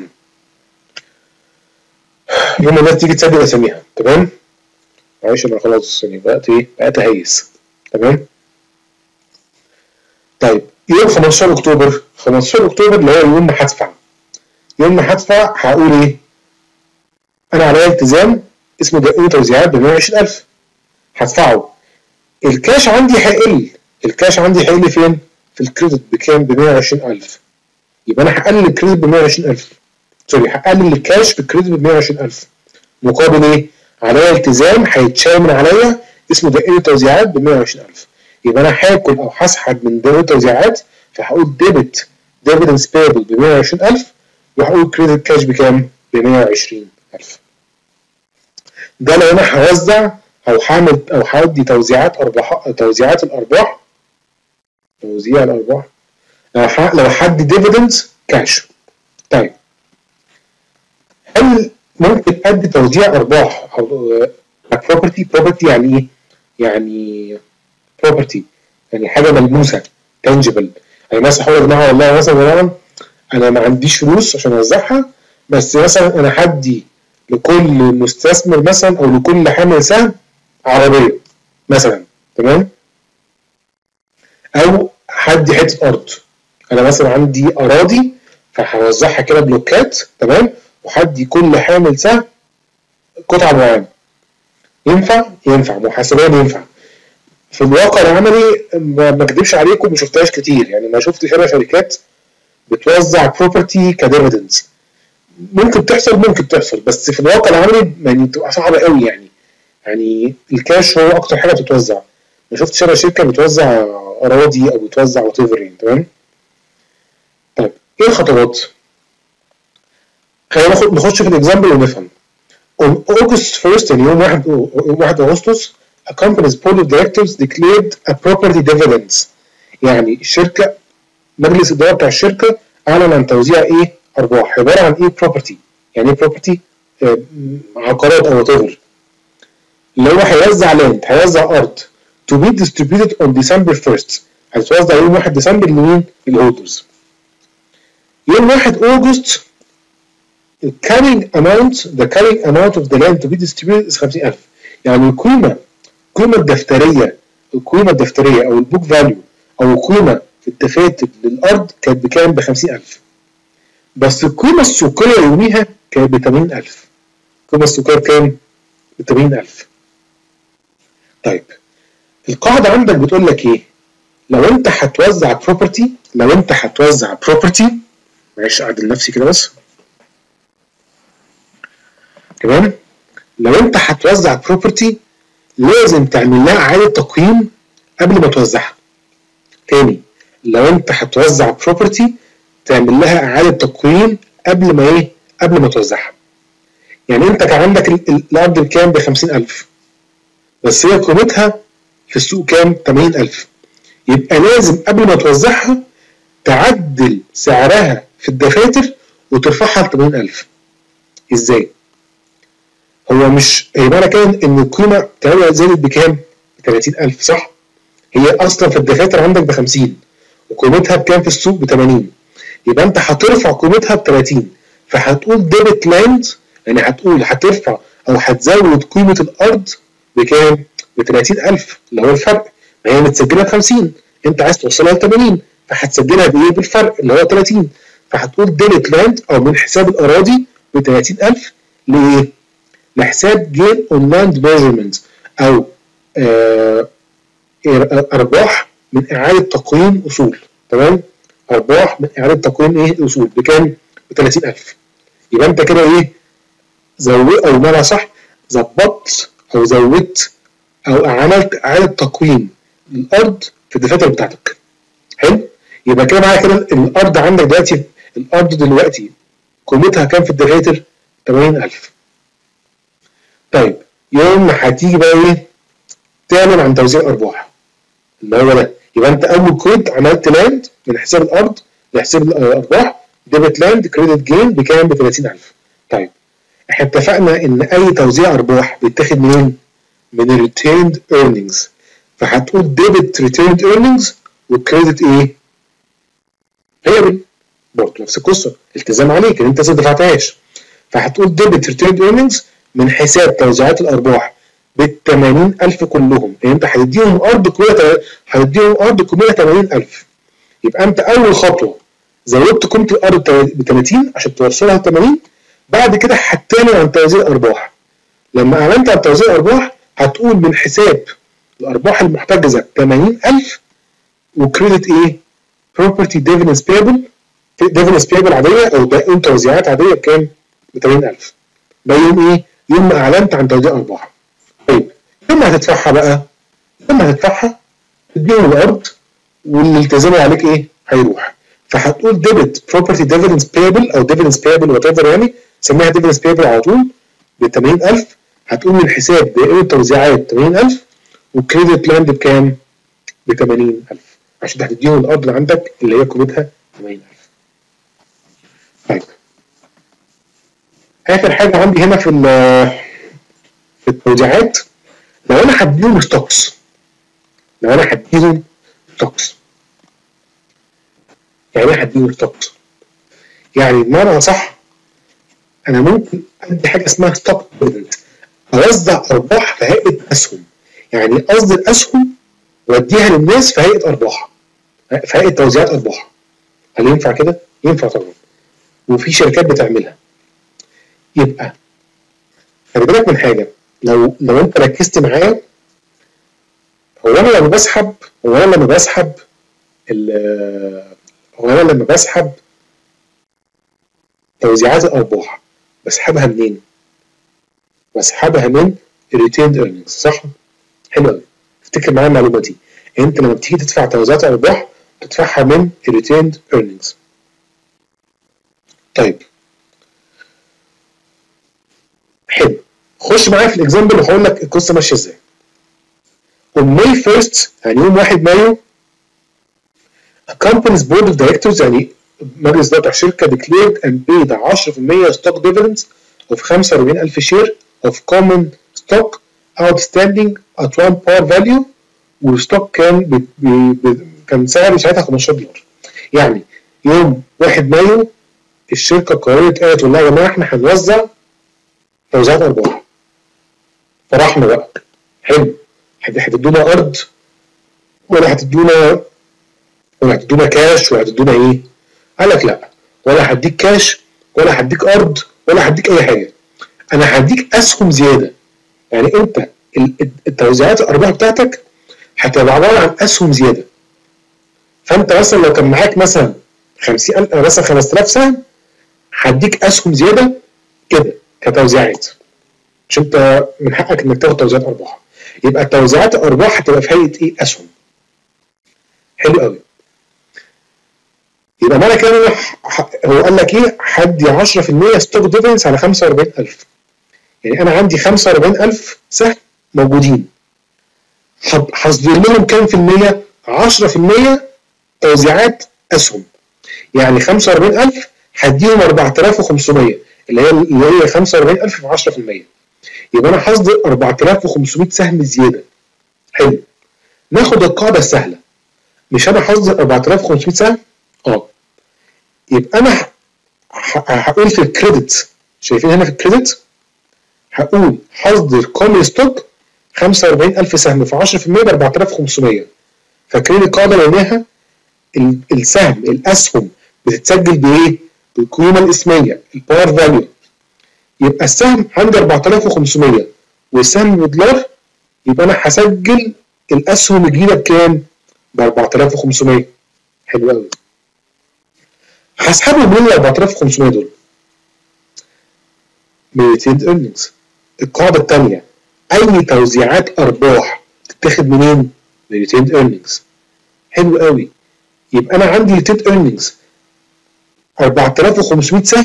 يوم الناس تيجي تسجل اساميها. تمام؟ معلش انا خلاص يعني بقت ايه؟ بقت اهيس. تمام؟ طيب يوم خمستاشر اكتوبر، خمستاشر اكتوبر اللي هو يوم ما هدفع. يوم ما هدفع هقول ايه؟ انا عليا التزام اسمه دائن توزيعات ب مية وعشرين ألف هدفعه. الكاش عندي هيقل، الكاش عندي هيقل فين؟ في الكريدت بكام؟ ب مية وعشرين ألف. يبقى انا هقلل الكريدت ب مية وعشرين ألف، سوري هقلل الكاش في الكريدت ب مية وعشرين ألف. مقابل ايه؟ عليا التزام هيتشال من عليا اسمه دائن توزيعات ب مية وعشرين ألف. يبقى انا هاكل او هسحب من دائن توزيعات، فهقول ديبت dividends payable ب مية وعشرين ألف، وهقول كريدت كاش بكام؟ ب مية وعشرين ألف. ده لو انا هوزع او هعمل او هودي توزيعات ارباح، توزيعات الارباح توزيع الارباح لو هدي ديفيدندز كاش. طيب هل ممكن ادي توزيع ارباح او بروبرتي؟ بروبرتي يعني ايه؟ يعني بروبرتي يعني حاجه ملموسه تانجبل. يعني مثلا هقول يا جماعه والله مثلا انا ما عنديش فلوس عشان اوزعها، بس مثلا انا هدي لكل مستثمر مثلا او لكل حامل سهم عربيه مثلا. تمام؟ او هدي حته ارض، انا مثلا عندي اراضي فهوزعها كده بلوكات. تمام؟ وهدي كل حامل سهم قطعه معينه. ينفع؟ ينفع محاسبيا ينفع. في الواقع العملي ما اكذبش عليكم ما شفتهاش كتير، يعني ما شفتش انا شركات بتوزع بروبرتي كديفيدنز. ممكن تحصل ممكن تحصل بس في الواقع العملي يعني بتبقى صعبه قوي يعني. يعني الكاش هو اكتر حاجه بتتوزع. ما شفتش انا شركه بتوزع اراضي او بتوزع وات ايفر يعني. تمام. طيب ايه الخطوات؟ خلينا ناخد نخش في الاكزامبل ونفهم. On August first يعني يوم واحد أغسطس a company's board of directors declared a property dividends. يعني الشركة مجلس الإدارة بتاع الشركة أعلن عن توزيع إيه؟ أرباح. عبارة عن إيه property؟ يعني إيه property؟ آه عقارات أو whatever. اللي هو هيوزع لاند، هيوزع أرض to be distributed on December first. هتتوزع يوم واحد ديسمبر لمين؟ للهولدرز. يوم واحد أغسطس the carrying amount the carrying amount of the land to be distributed is خمسين ألف. يعني القيمة القيمة الدفترية القيمة الدفترية أو البوك فاليو أو القيمة في الدفاتر للأرض كانت بكام؟ بخمسين ألف. بس القيمة السوقية يوميها كانت بتمانين ألف. القيمة السوقية بكام؟ بتمانين ألف. طيب القاعدة عندك بتقول لك إيه؟ لو أنت هتوزع بروبرتي لو أنت هتوزع بروبرتي معلش أعدل نفسي كده بس. تمام؟ لو أنت هتوزع بروبرتي لازم تعمل لها إعادة تقييم قبل ما توزعها. تاني، لو أنت هتوزع بروبرتي تعمل لها إعادة تقييم قبل ما إيه؟ قبل ما توزعها. يعني أنت كان عندك الأرض بكام؟ بخمسين ألف. بس هي قيمتها في السوق كام؟ تمانين ألف. يبقى لازم قبل ما توزعها تعدل سعرها في الدفاتر وترفعها ل تمانين ألف. إزاي؟ هو مش هي معنى كده ان القيمه بتاعتها زادت بكام؟ ب تلاتين ألف صح؟ هي اصلا في الدفاتر عندك ب خمسين وقيمتها بكام في السوق؟ ب تمانين. يبقى انت هترفع قيمتها ب تلاتين، فهتقول ديبت لاند، يعني هتقول هترفع او هتزود قيمه الارض بكام؟ ب تلاتين ألف اللي هو الفرق. ما هي متسجله ب خمسين، انت عايز توصلها ل تمانين، فهتسجلها بايه؟ بالفرق اللي هو تلاتين. فهتقول ديبت لاند او من حساب الاراضي ب تلاتين ألف ليه؟ لحساب جين اون لاند ميجرمنت او آه ارباح من اعاده تقييم اصول. تمام؟ ارباح من اعاده تقييم ايه؟ الاصول بكام؟ ب تلاتين ألف. يبقى انت كده ايه؟ زودت او بمعنى صح ظبطت او زودت او عملت اعاده تقييم للارض في الدفاتر بتاعتك. حلو؟ يبقى كده معايا كده الارض عندك دلوقتي الارض دلوقتي قيمتها كام في الدفاتر؟ تمانين ألف. طيب يوم ما هتيجي بقى ايه؟ تعلن عن توزيع ارباح اللي هو ده، يبقى انت اول كود عملت لاند من حساب الارض لحساب الارباح ديبت لاند كريدت جين بكام؟ ب تلاتين ألف. طيب احنا اتفقنا ان اي توزيع ارباح بيتاخد منين؟ من الريتيند ايرنينجز. فهتقول ديبت ريتيند ايرنينجز وكريدت ايه؟ بيبل. برضه نفس القصه، التزام عليك ان انت لسه ما دفعتهاش. فهتقول ديبت ريتيند ايرنينجز من حساب توزيعات الارباح بال تمانين ألف كلهم، يعني انت هتديهم ارض قيمتها هتديهم ارض قيمتها تمانين ألف. يبقى انت اول خطوه زودت قيمه الارض ب تلاتين عشان توصلها ل تمانين. بعد كده هتعلن عن توزيع ارباح. لما اعلنت عن توزيع ارباح هتقول من حساب الارباح المحتجزه تمانين ألف وكريدت ايه؟ بروبرتي ديفيدنس بيبل ديفيدنس بيبل عاديه او باقي توزيعات عاديه بكام؟ ب تمانين ألف. ده يوم ايه؟ يوم ما اعلنت عن توزيع ارباح. طيب يوم ما هتدفعها بقى يوم ما هتدفعها تديهم الارض والالتزام عليك ايه؟ هيروح. فهتقول ديبت بروبرتي ديفيدنس بيبل او ديفيدنس بيبل وات ايفر، يعني سميها ديفيدنس بيبل على طول ب تمانين ألف. هتقول من حساب باقي التوزيعات تمانين ألف وكريدت لاند بكام؟ ب تمانين ألف عشان هتديهم الارض اللي عندك اللي هي قيمتها تمانين ألف. طيب اخر حاجه عندي هنا في في التوزيعات، لو انا هديهم ستوكس لو انا هديهم ستوكس يعني ايه هديهم ستوكس؟ يعني بمعنى صح انا ممكن ادي حاجه اسمها ستوك ديفيدند، اوزع ارباح في هيئه اسهم. يعني قصدي الاسهم واديها للناس في هيئه ارباح، في هيئه توزيعات ارباح. هل ينفع كده؟ ينفع طبعا، وفي شركات بتعملها. يبقى خلي بالك من حاجه، لو لو انت ركزت معايا هو انا لما بسحب هو انا لما بسحب هو انا لما بسحب توزيعات الارباح بسحبها منين؟ بسحبها من retained earnings، صح؟ حلو قوي. افتكر معايا المعلومه دي. انت لما بتيجي تدفع توزيعات ارباح بتدفعها من retained earnings. طيب حلو، خش معايا في الاكزامبل وهقول لك القصه ماشيه ازاي. On May first يعني يوم واحد مايو a company's board of directors يعني مجلس إدارة الشركة declared and paid عشرة في المية stock dividends of خمسة وأربعين ألف share of common stock outstanding at one par value، والستوك كان ب... ب... ب... كان سعره ساعتها خمستاشر دولار. يعني يوم واحد مايو الشركة قررت قالت والله يا جماعة احنا هنوزع توزيعات أرباح. فرحنا بقى، حلو، هتدونا أرض ولا هتدونا ولا هتدونا كاش ولا هتدونا ايه؟ قال لك لا، ولا هديك كاش ولا هديك ارض ولا هديك اي حاجه، انا هديك اسهم زياده. يعني انت التوزيعات الارباح بتاعتك هتبقى عباره عن اسهم زياده. فانت مثلا لو كان معاك مثلا خمسين ألف مثلا خمسة آلاف سهم، هديك اسهم زياده كده كتوزيعات، مش انت من حقك انك تاخد توزيعات ارباح. يبقى توزيعات الارباح هتبقى في هيئه ايه؟ اسهم. حلو قوي. يبقى معنى كده هو قال لك ايه؟ هدي عشرة في المية ستوك ديفيدنس على خمسة وأربعين ألف. يعني انا عندي خمسة وأربعين ألف سهم موجودين، هصدر لهم كام في المية؟ عشرة في المية توزيعات اسهم. يعني خمسة وأربعين ألف هديهم أربعة آلاف وخمسمية اللي هي اللي هي خمسة وأربعين ألف في عشرة في المية. يبقى انا هصدر أربعة آلاف وخمسمية سهم زياده. حلو. ناخد القاعده السهله. مش انا هصدر أربعة آلاف وخمسمية سهم؟ اه. يبقى انا هقول في الكريدت، شايفين هنا في الكريدت هقول هصدر كومن ستوك خمسة وأربعين ألف سهم في عشرة في المية ب أربعة آلاف وخمسمية. فاكرين القاعده اللي قلناها؟ السهم الاسهم بتتسجل بايه؟ بالقيمه الاسميه، البار فاليو. يبقى السهم عندي أربعة آلاف وخمسمية والسهم بدولار، يبقى انا هسجل الاسهم الجديده بكام؟ ب أربعة آلاف وخمسمية. حلو قوي. هسحبهم من ال أربعة آلاف وخمسمية دول من retained earnings. القاعده الثانيه اي توزيعات ارباح تتاخد منين؟ من retained earnings. حلو قوي. يبقى انا عندي retained earnings أربعة آلاف وخمسمية سهم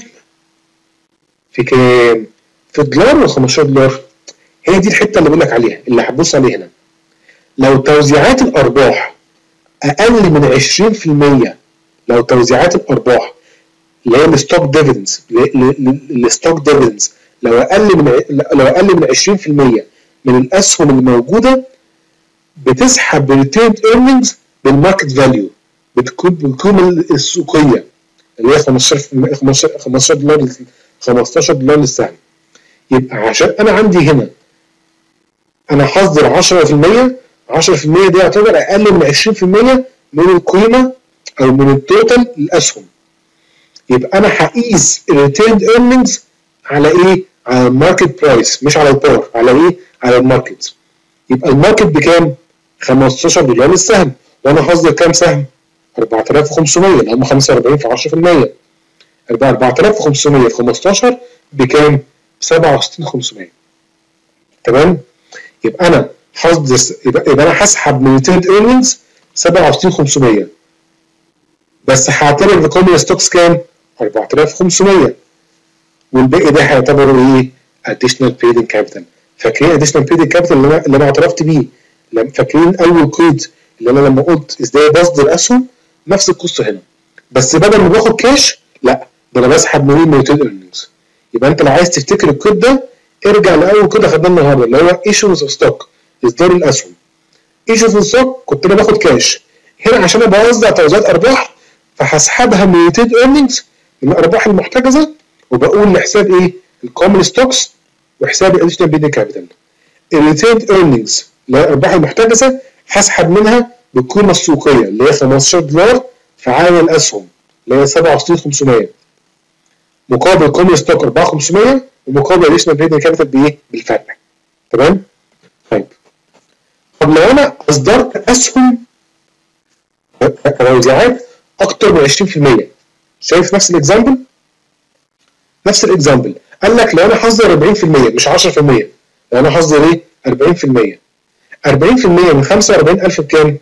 في كام؟ في دولار ولا خمستاشر دولار؟ هي دي الحته اللي بقول لك عليها اللي هتبص عليها هنا. لو توزيعات الارباح اقل من عشرين في المية، لو توزيعات الارباح اللي هي الستوك ديفيدنز الستوك ديفيدنز لو اقل من لو اقل من عشرين في المية من الاسهم اللي موجوده، بتسحب الريتيند ايرنينجز بالماركت فاليو، بالقيمه السوقيه اللي هي خمستاشر دولار خمستاشر دولار للسهم. يبقى عشان انا عندي هنا انا هصدر عشرة في المية، عشرة في المية دي يعتبر اقل من عشرين في المية من القيمه او من التوتال للاسهم. يبقى انا هقيس الريتيند ايرنينجز على ايه؟ على الماركت برايس، مش على البار، على ايه؟ على الماركت. يبقى الماركت بكام؟ خمستاشر دولار للسهم، وانا هصدر كام سهم؟ أربعة آلاف وخمسمية اللي هم خمسة وأربعين في عشرة في المية. أربعة آلاف وخمسمية في خمستاشر بكام؟ سبعة وستين ألف وخمسمية. تمام؟ يبقى انا هصدر يبقى, يبقى انا هسحب من ريتيند ايرنينجز سبعة وستين ألف وخمسمية، بس هعتبر بكومن ستوكس كام؟ أربعة آلاف وخمسمية، والباقي ده هيعتبره ايه؟ additional paid in capital. فاكرين additional paid in capital اللي انا اللي انا اعترفت بيه؟ فاكرين اول قيد اللي انا لما قلت ازاي بصدر اسهم؟ نفس القصه هنا، بس بدل ما باخد كاش لا، ده انا بسحب منين؟ من retained earnings. يبقى انت لو عايز تفتكر الكود ده ارجع لاول كود اخدناه النهارده اللي هو issuance of stock، اصدار الاسهم. issuance of stock كنت انا باخد كاش، هنا عشان انا بوزع توزيعات ارباح فهسحبها من retained earnings من الارباح المحتجزه، وبقول لحساب ايه؟ الكومن ستوكس وحساب الاديشنال بيد كابيتال. الريتيند ايرنينجز اللي هي الارباح المحتجزه هسحب منها بالقيمه السوقيه اللي هي خمستاشر دولار في عامل الاسهم اللي هي سبعة وستين ألف وخمسمية، مقابل كومن ستوك أربعة آلاف وخمسمية، ومقابل الاديشنال بيد كابيتال بايه؟ بالفرق. تمام؟ طيب طب لو انا اصدرت اسهم توزيعات اكتر من عشرين في المية. شايف نفس الاكزامبل؟ نفس الاكزامبل قال لك لو انا هصدر أربعين في المية مش عشرة في المية، لو انا هصدر ايه؟ أربعين في المية. أربعين في المية من خمسة وأربعين ألف بكام؟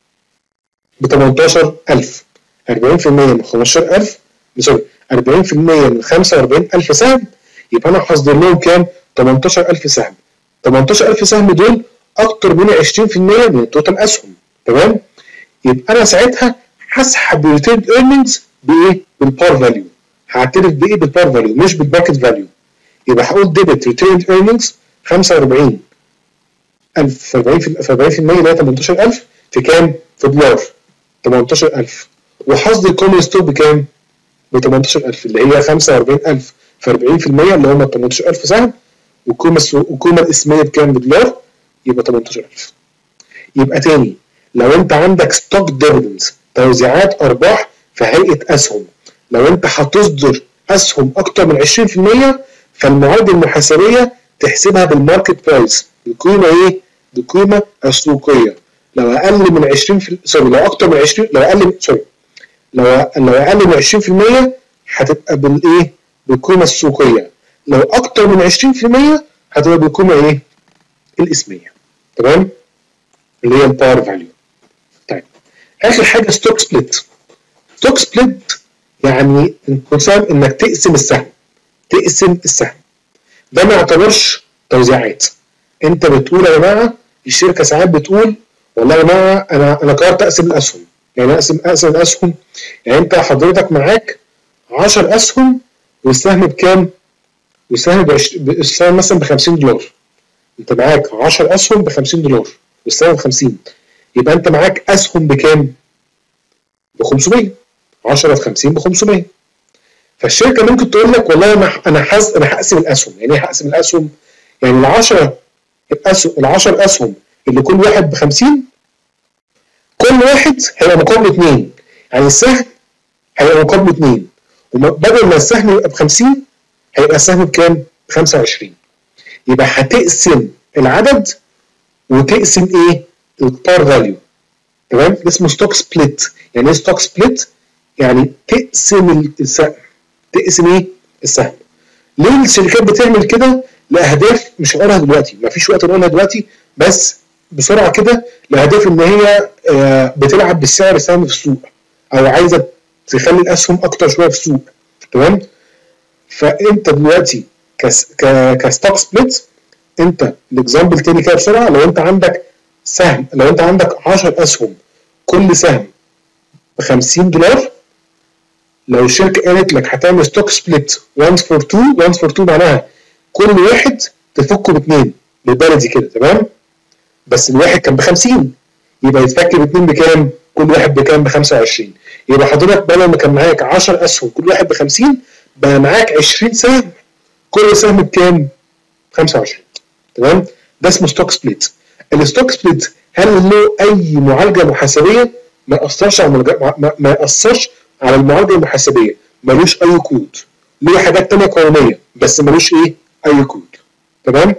ب تمنتاشر ألف. أربعين في المية من خمستاشر ألف سوري أربعين في المية من خمسة وأربعين ألف سهم، يبقى انا هصدر لهم كام؟ تمنتاشر ألف سهم. تمنتاشر ألف سهم دول اكتر من عشرين في المية من التوتال اسهم. تمام؟ يبقى انا ساعتها هسحب الريتيرد ايرنينجز بايه؟ بالبار فاليو. هعترف بايه؟ بالبار فاليو مش بالباكت فاليو. يبقى هقول ديبت ريتيرد ايرنينجز خمسة وأربعين ألف في أربعين في أربعين في المية اللي هي تمنتاشر ألف في كام؟ في دولار تمنتاشر ألف. وهصدر كومن ستوك بكام؟ ب تمنتاشر ألف اللي هي خمسة وأربعين ألف في أربعين في المية اللي هم تمنتاشر ألف سهم، والقيمه والقيمه الاسميه بكام؟ بدولار، يبقى تمنتاشر ألف. يبقى تاني لو انت عندك ستوك ديفيدنز توزيعات ارباح في هيئه اسهم، لو انت هتصدر اسهم اكتر من عشرين في المية فالمعادله المحاسبيه تحسبها بالماركت برايس، القيمه ايه؟ بالقيمه السوقيه. لو اقل من عشرين في سوري لو اكتر من عشرين لو اقل سوري لو لو اقل من عشرين في المية هتبقى بالايه؟ بالقيمه السوقيه. لو اكتر من عشرين في المية هتبقى بالقيمه ايه؟ الاسميه. تمام؟ اللي هي الباور فاليو. طيب اخر حاجه ستوك سبليت. ستوك سبليت يعني انقسام، انك تقسم السهم. تقسم السهم ده ما يعتبرش توزيعات. انت بتقول يا جماعه، الشركه ساعات بتقول والله يا جماعه انا انا قررت اقسم الاسهم. يعني اقسم اقسم الاسهم، يعني انت حضرتك معاك عشرة اسهم والسهم بكام؟ والسهم السهم مثلا ب خمسين دولار. انت معاك عشرة اسهم ب خمسين دولار والسهم ب خمسين، يبقى انت معاك اسهم بكام؟ ب خمسمية. عشرة في خمسين ب خمسمية. فالشركه ممكن تقول لك والله انا انا حز... انا هقسم الاسهم. يعني ايه هقسم الاسهم؟ يعني ال عشرة الاسهم ال عشرة اسهم اللي كل واحد ب خمسين، كل واحد هيبقى مقابل اتنين. يعني السهم هيبقى مقابل اتنين، وبدل ما السهم يبقى ب خمسين هيبقى السهم بكام؟ ب خمسة وعشرين. يبقى هتقسم العدد وتقسم ايه؟ البار فاليو. تمام؟ ده اسمه ستوك سبليت. يعني ايه ستوك سبليت؟ يعني تقسم السهم. تقسم ايه؟ السهم. ليه الشركات بتعمل كده؟ لاهداف مش هقولها دلوقتي، مفيش وقت نقولها دلوقتي، بس بسرعه كده لاهداف ان هي بتلعب بالسعر السهم في السوق، او عايزه تخلي الاسهم اكتر شويه في السوق. تمام؟ فانت دلوقتي كستوك سبليت، انت الاكزامبل تاني كده بسرعه، لو انت عندك سهم، لو انت عندك عشرة اسهم كل سهم ب خمسين دولار، لو الشركه قالت لك هتعمل ستوك سبليت واحد فور اتنين، واحد فور اتنين معناها كل واحد تفكه باثنين بالبلدي كده. تمام؟ بس الواحد كان ب خمسين، يبقى يتفك باثنين بكام؟ كل واحد بكام؟ ب خمسة وعشرين. يبقى حضرتك بدل ما كان معاك عشرة اسهم كل واحد ب خمسين، بقى معاك عشرين سهم كل سهم بكام؟ خمسة وعشرين. تمام؟ ده اسمه ستوك سبليت. الستوك سبليت هل له اي معالجه محاسبيه؟ ما ياثرش على ما, ما ياثرش على المعالجه المحاسبيه، ملوش اي كود. ليه حاجات ثانيه قانونيه بس ملوش ايه؟ اي كود. تمام؟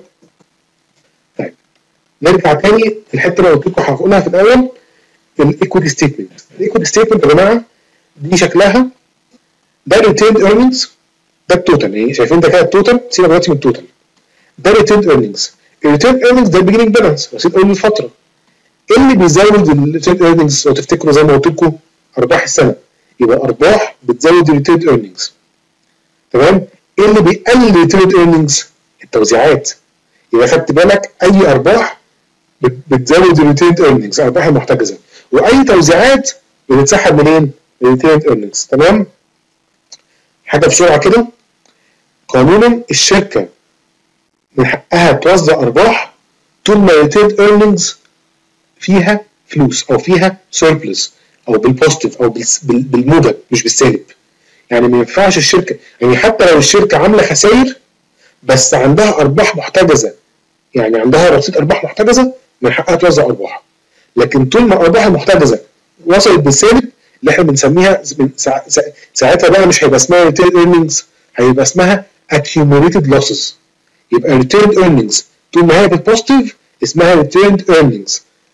طيب نرجع تاني الحته اللي قلت لكم هقولها في الاول، الايكويتي ستيتمنت. الايكويتي ستيتمنت يا جماعه دي شكلها ده ريتيرد ايرنينجز، ده التوتال. يعني شايفين ده كده التوتال، سيبك دلوقتي من التوتال. ده ريتيرد ايرنينجز. الريتيرد ايرنينجز ده البيجنينج بالانس، رصيد اول الفتره. ايه اللي بيزود الريتيرد ايرنينجز؟ لو تفتكروا زي ما قلت لكم ارباح السنه، يبقى ارباح بتزود الريتيرد ايرنينجز. تمام؟ ايه اللي بيقلل الريتيرد ايرنينجز؟ التوزيعات. يبقى خدت بالك اي ارباح بتزود الريتيرد ايرنينجز، ارباح المحتجزه، واي توزيعات بتتسحب منين؟ الريتيرد ايرنينجز. تمام؟ حاجه بسرعه كده، قانونا الشركه من حقها توزع ارباح طول ما الريتيرد ايرنينجز فيها فلوس او فيها سيربلس او بالبوزيتيف او بالموجب مش بالسالب. يعني ما ينفعش الشركه، يعني حتى لو الشركه عامله خسائر بس عندها ارباح محتجزه، يعني عندها رصيد ارباح محتجزه، من حقها توزع ارباح. لكن طول ما الارباح المحتجزه وصلت بالسالب اللي احنا بنسميها ساعتها بقى مش هيبقى اسمها ريتيرد ايرنينجز، هيبقى اسمها accumulated losses. يبقى ريتيرد ايرنينجز طول ما هي بالبوزيتيف اسمها ريتيرد ايرنينجز،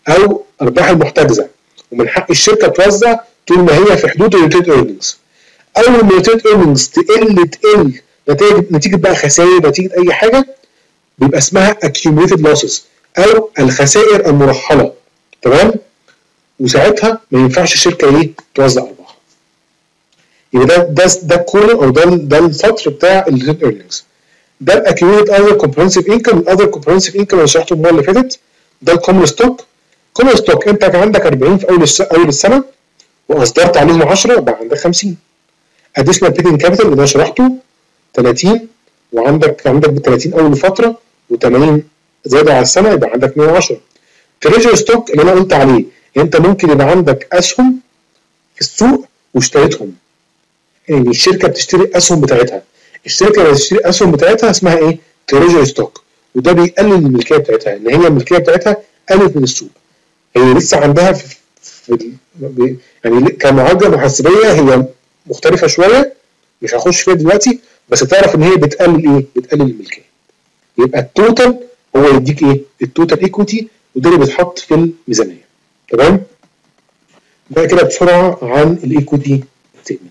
او ارباح المحتجزه، ومن حق الشركه توزع طول ما هي في حدود الريتيرد ايرنينجز. اول ما الريتيرد ايرنينجز تقل تقل نتيجه نتيجه بقى خسائر، نتيجه اي حاجه، بيبقى اسمها accumulated losses او الخسائر المرحله. تمام؟ وساعتها ما ينفعش الشركه ايه توزع ارباح. يبقى ده ده ده الكولوم او ده ده السطر بتاع الريتيرد ايرنينجز. ده الاكيوميليت اذر كومبريهنسيف انكم. الاذر كومبريهنسيف انكم انا شرحته المره اللي فاتت. ده الكومن ستوك. كومن ستوك انت كان عندك أربعين في اول اول السنه واصدرت عليهم عشرة، بقى عندك خمسين. اديشنال بيدنج كابيتال اللي انا شرحته ثلاثين، وعندك عندك ب ثلاثين اول فتره و80 زادوا على السنه، يبقى عندك مية وعشرة. تريجر ستوك اللي انا قلت عليه، انت ممكن يبقى عندك اسهم في السوق واشتريتهم. يعني الشركه بتشتري اسهم بتاعتها. الشركه اللي بتشتري اسهم بتاعتها اسمها ايه؟ تريجر ستوك. وده بيقلل الملكيه بتاعتها، ان هي الملكيه بتاعتها قلت من السوق. هي لسه عندها في, في يعني كمعادله محاسبيه هي مختلفه شويه، مش هخش فيها دلوقتي، بس تعرف ان هي بتقلل ايه؟ بتقلل الملكيه. يبقى التوتال هو يديك ايه؟ التوتال ايكويتي، وده اللي بيتحط في الميزانيه. تمام؟ ده كده بسرعه عن الايكويتي ستيتمنت.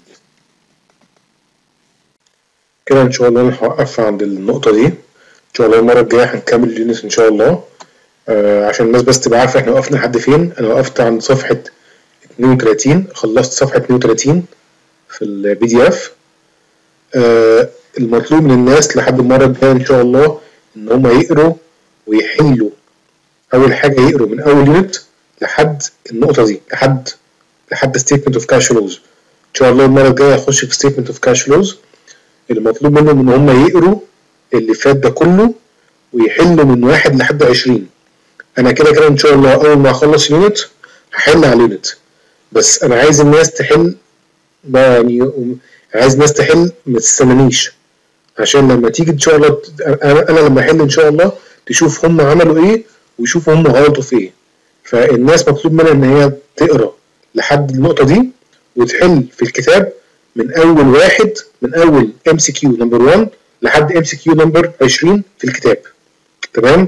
كده ان شاء الله انا هوقف عند النقطه دي. ان شاء الله المره الجايه هنكمل اليونت ان شاء الله. آه عشان الناس بس تبقى عارفه احنا وقفنا لحد فين. انا وقفت عند صفحه اثنين وثلاثين، خلصت صفحه اثنين وثلاثين في البي دي اف. آه المطلوب من الناس لحد المره الجايه ان شاء الله ان هم يقروا ويحلوا. اول حاجه يقروا من اول يونت لحد النقطه دي، لحد لحد ستيتمنت اوف كاش فلوز. ان شاء الله المره الجايه هخش في ستيتمنت اوف كاش فلوز. المطلوب منهم ان هم يقروا اللي فات ده كله ويحلوا من واحد لحد عشرين. انا كده كده ان شاء الله اول ما اخلص اليونت هحل على اليونت، بس انا عايز الناس تحل بقى، يعني عايز الناس تحل ما تستنانيش، عشان لما تيجي ان شاء الله انا, أنا لما احل ان شاء الله تشوف هم عملوا ايه ويشوفوا هم غلطوا في ايه. فالناس مطلوب منها ان هي تقرا لحد النقطه دي وتحل في الكتاب من اول واحد، من اول ام سي كيو نمبر واحد لحد ام سي كيو نمبر عشرين في الكتاب. تمام؟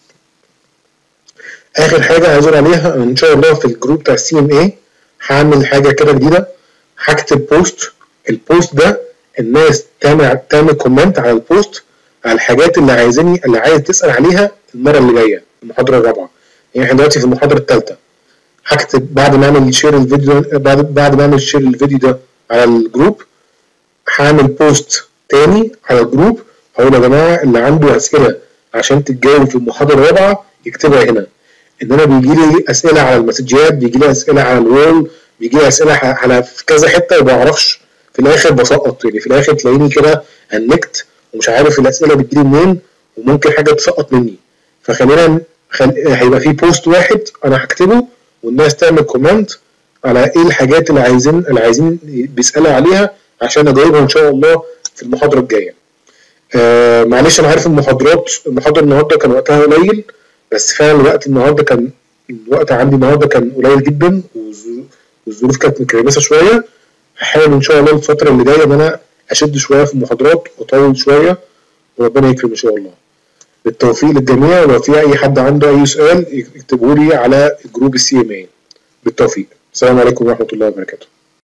اخر حاجه عايز اقول عليها، ان شاء الله في الجروب بتاع السي ام اي هعمل حاجه كده جديده، هكتب بوست. البوست ده الناس تعمل تعمل كومنت على البوست على الحاجات اللي عايزاني اللي عايز تسال عليها المره اللي جايه، المحاضره الرابعه. يعني احنا دلوقتي في المحاضره الثالثه. هكتب بعد ما اعمل شير الفيديو بعد بعد ما اعمل شير الفيديو ده على الجروب، هعمل بوست تاني على الجروب هقول يا جماعه اللي عنده اسئله عشان تتجاوب في المحاضره الرابعه يكتبها هنا. ان انا بيجي لي اسئله على المسجات، بيجي لي اسئله على الوول، بيجي لي اسئله على في كذا حته وما بعرفش، في الاخر بسقط. يعني في الاخر تلاقيني كده هنكت ومش عارف الاسئله بتجي لي منين، وممكن حاجه تسقط مني. فخلينا خل... هيبقى في بوست واحد انا هكتبه والناس تعمل كومنت على ايه الحاجات اللي عايزين اللي عايزين بيسالوا عليها عشان اجاوبها ان شاء الله في المحاضره الجايه. آه معلش انا عارف المحاضرات المحاضره النهارده كان وقتها قليل، بس فعلا الوقت النهارده كان الوقت عندي النهارده كان قليل جدا، والظروف كانت مكرمسه شويه. هحاول ان شاء الله الفتره اللي جايه ان انا اشد شويه في المحاضرات واطول شويه، وربنا يكرم ان شاء الله. بالتوفيق للجميع، ولو في اي حد عنده اي سؤال يكتبه لي على جروب السي ام اي. بالتوفيق. السلام عليكم ورحمه الله وبركاته.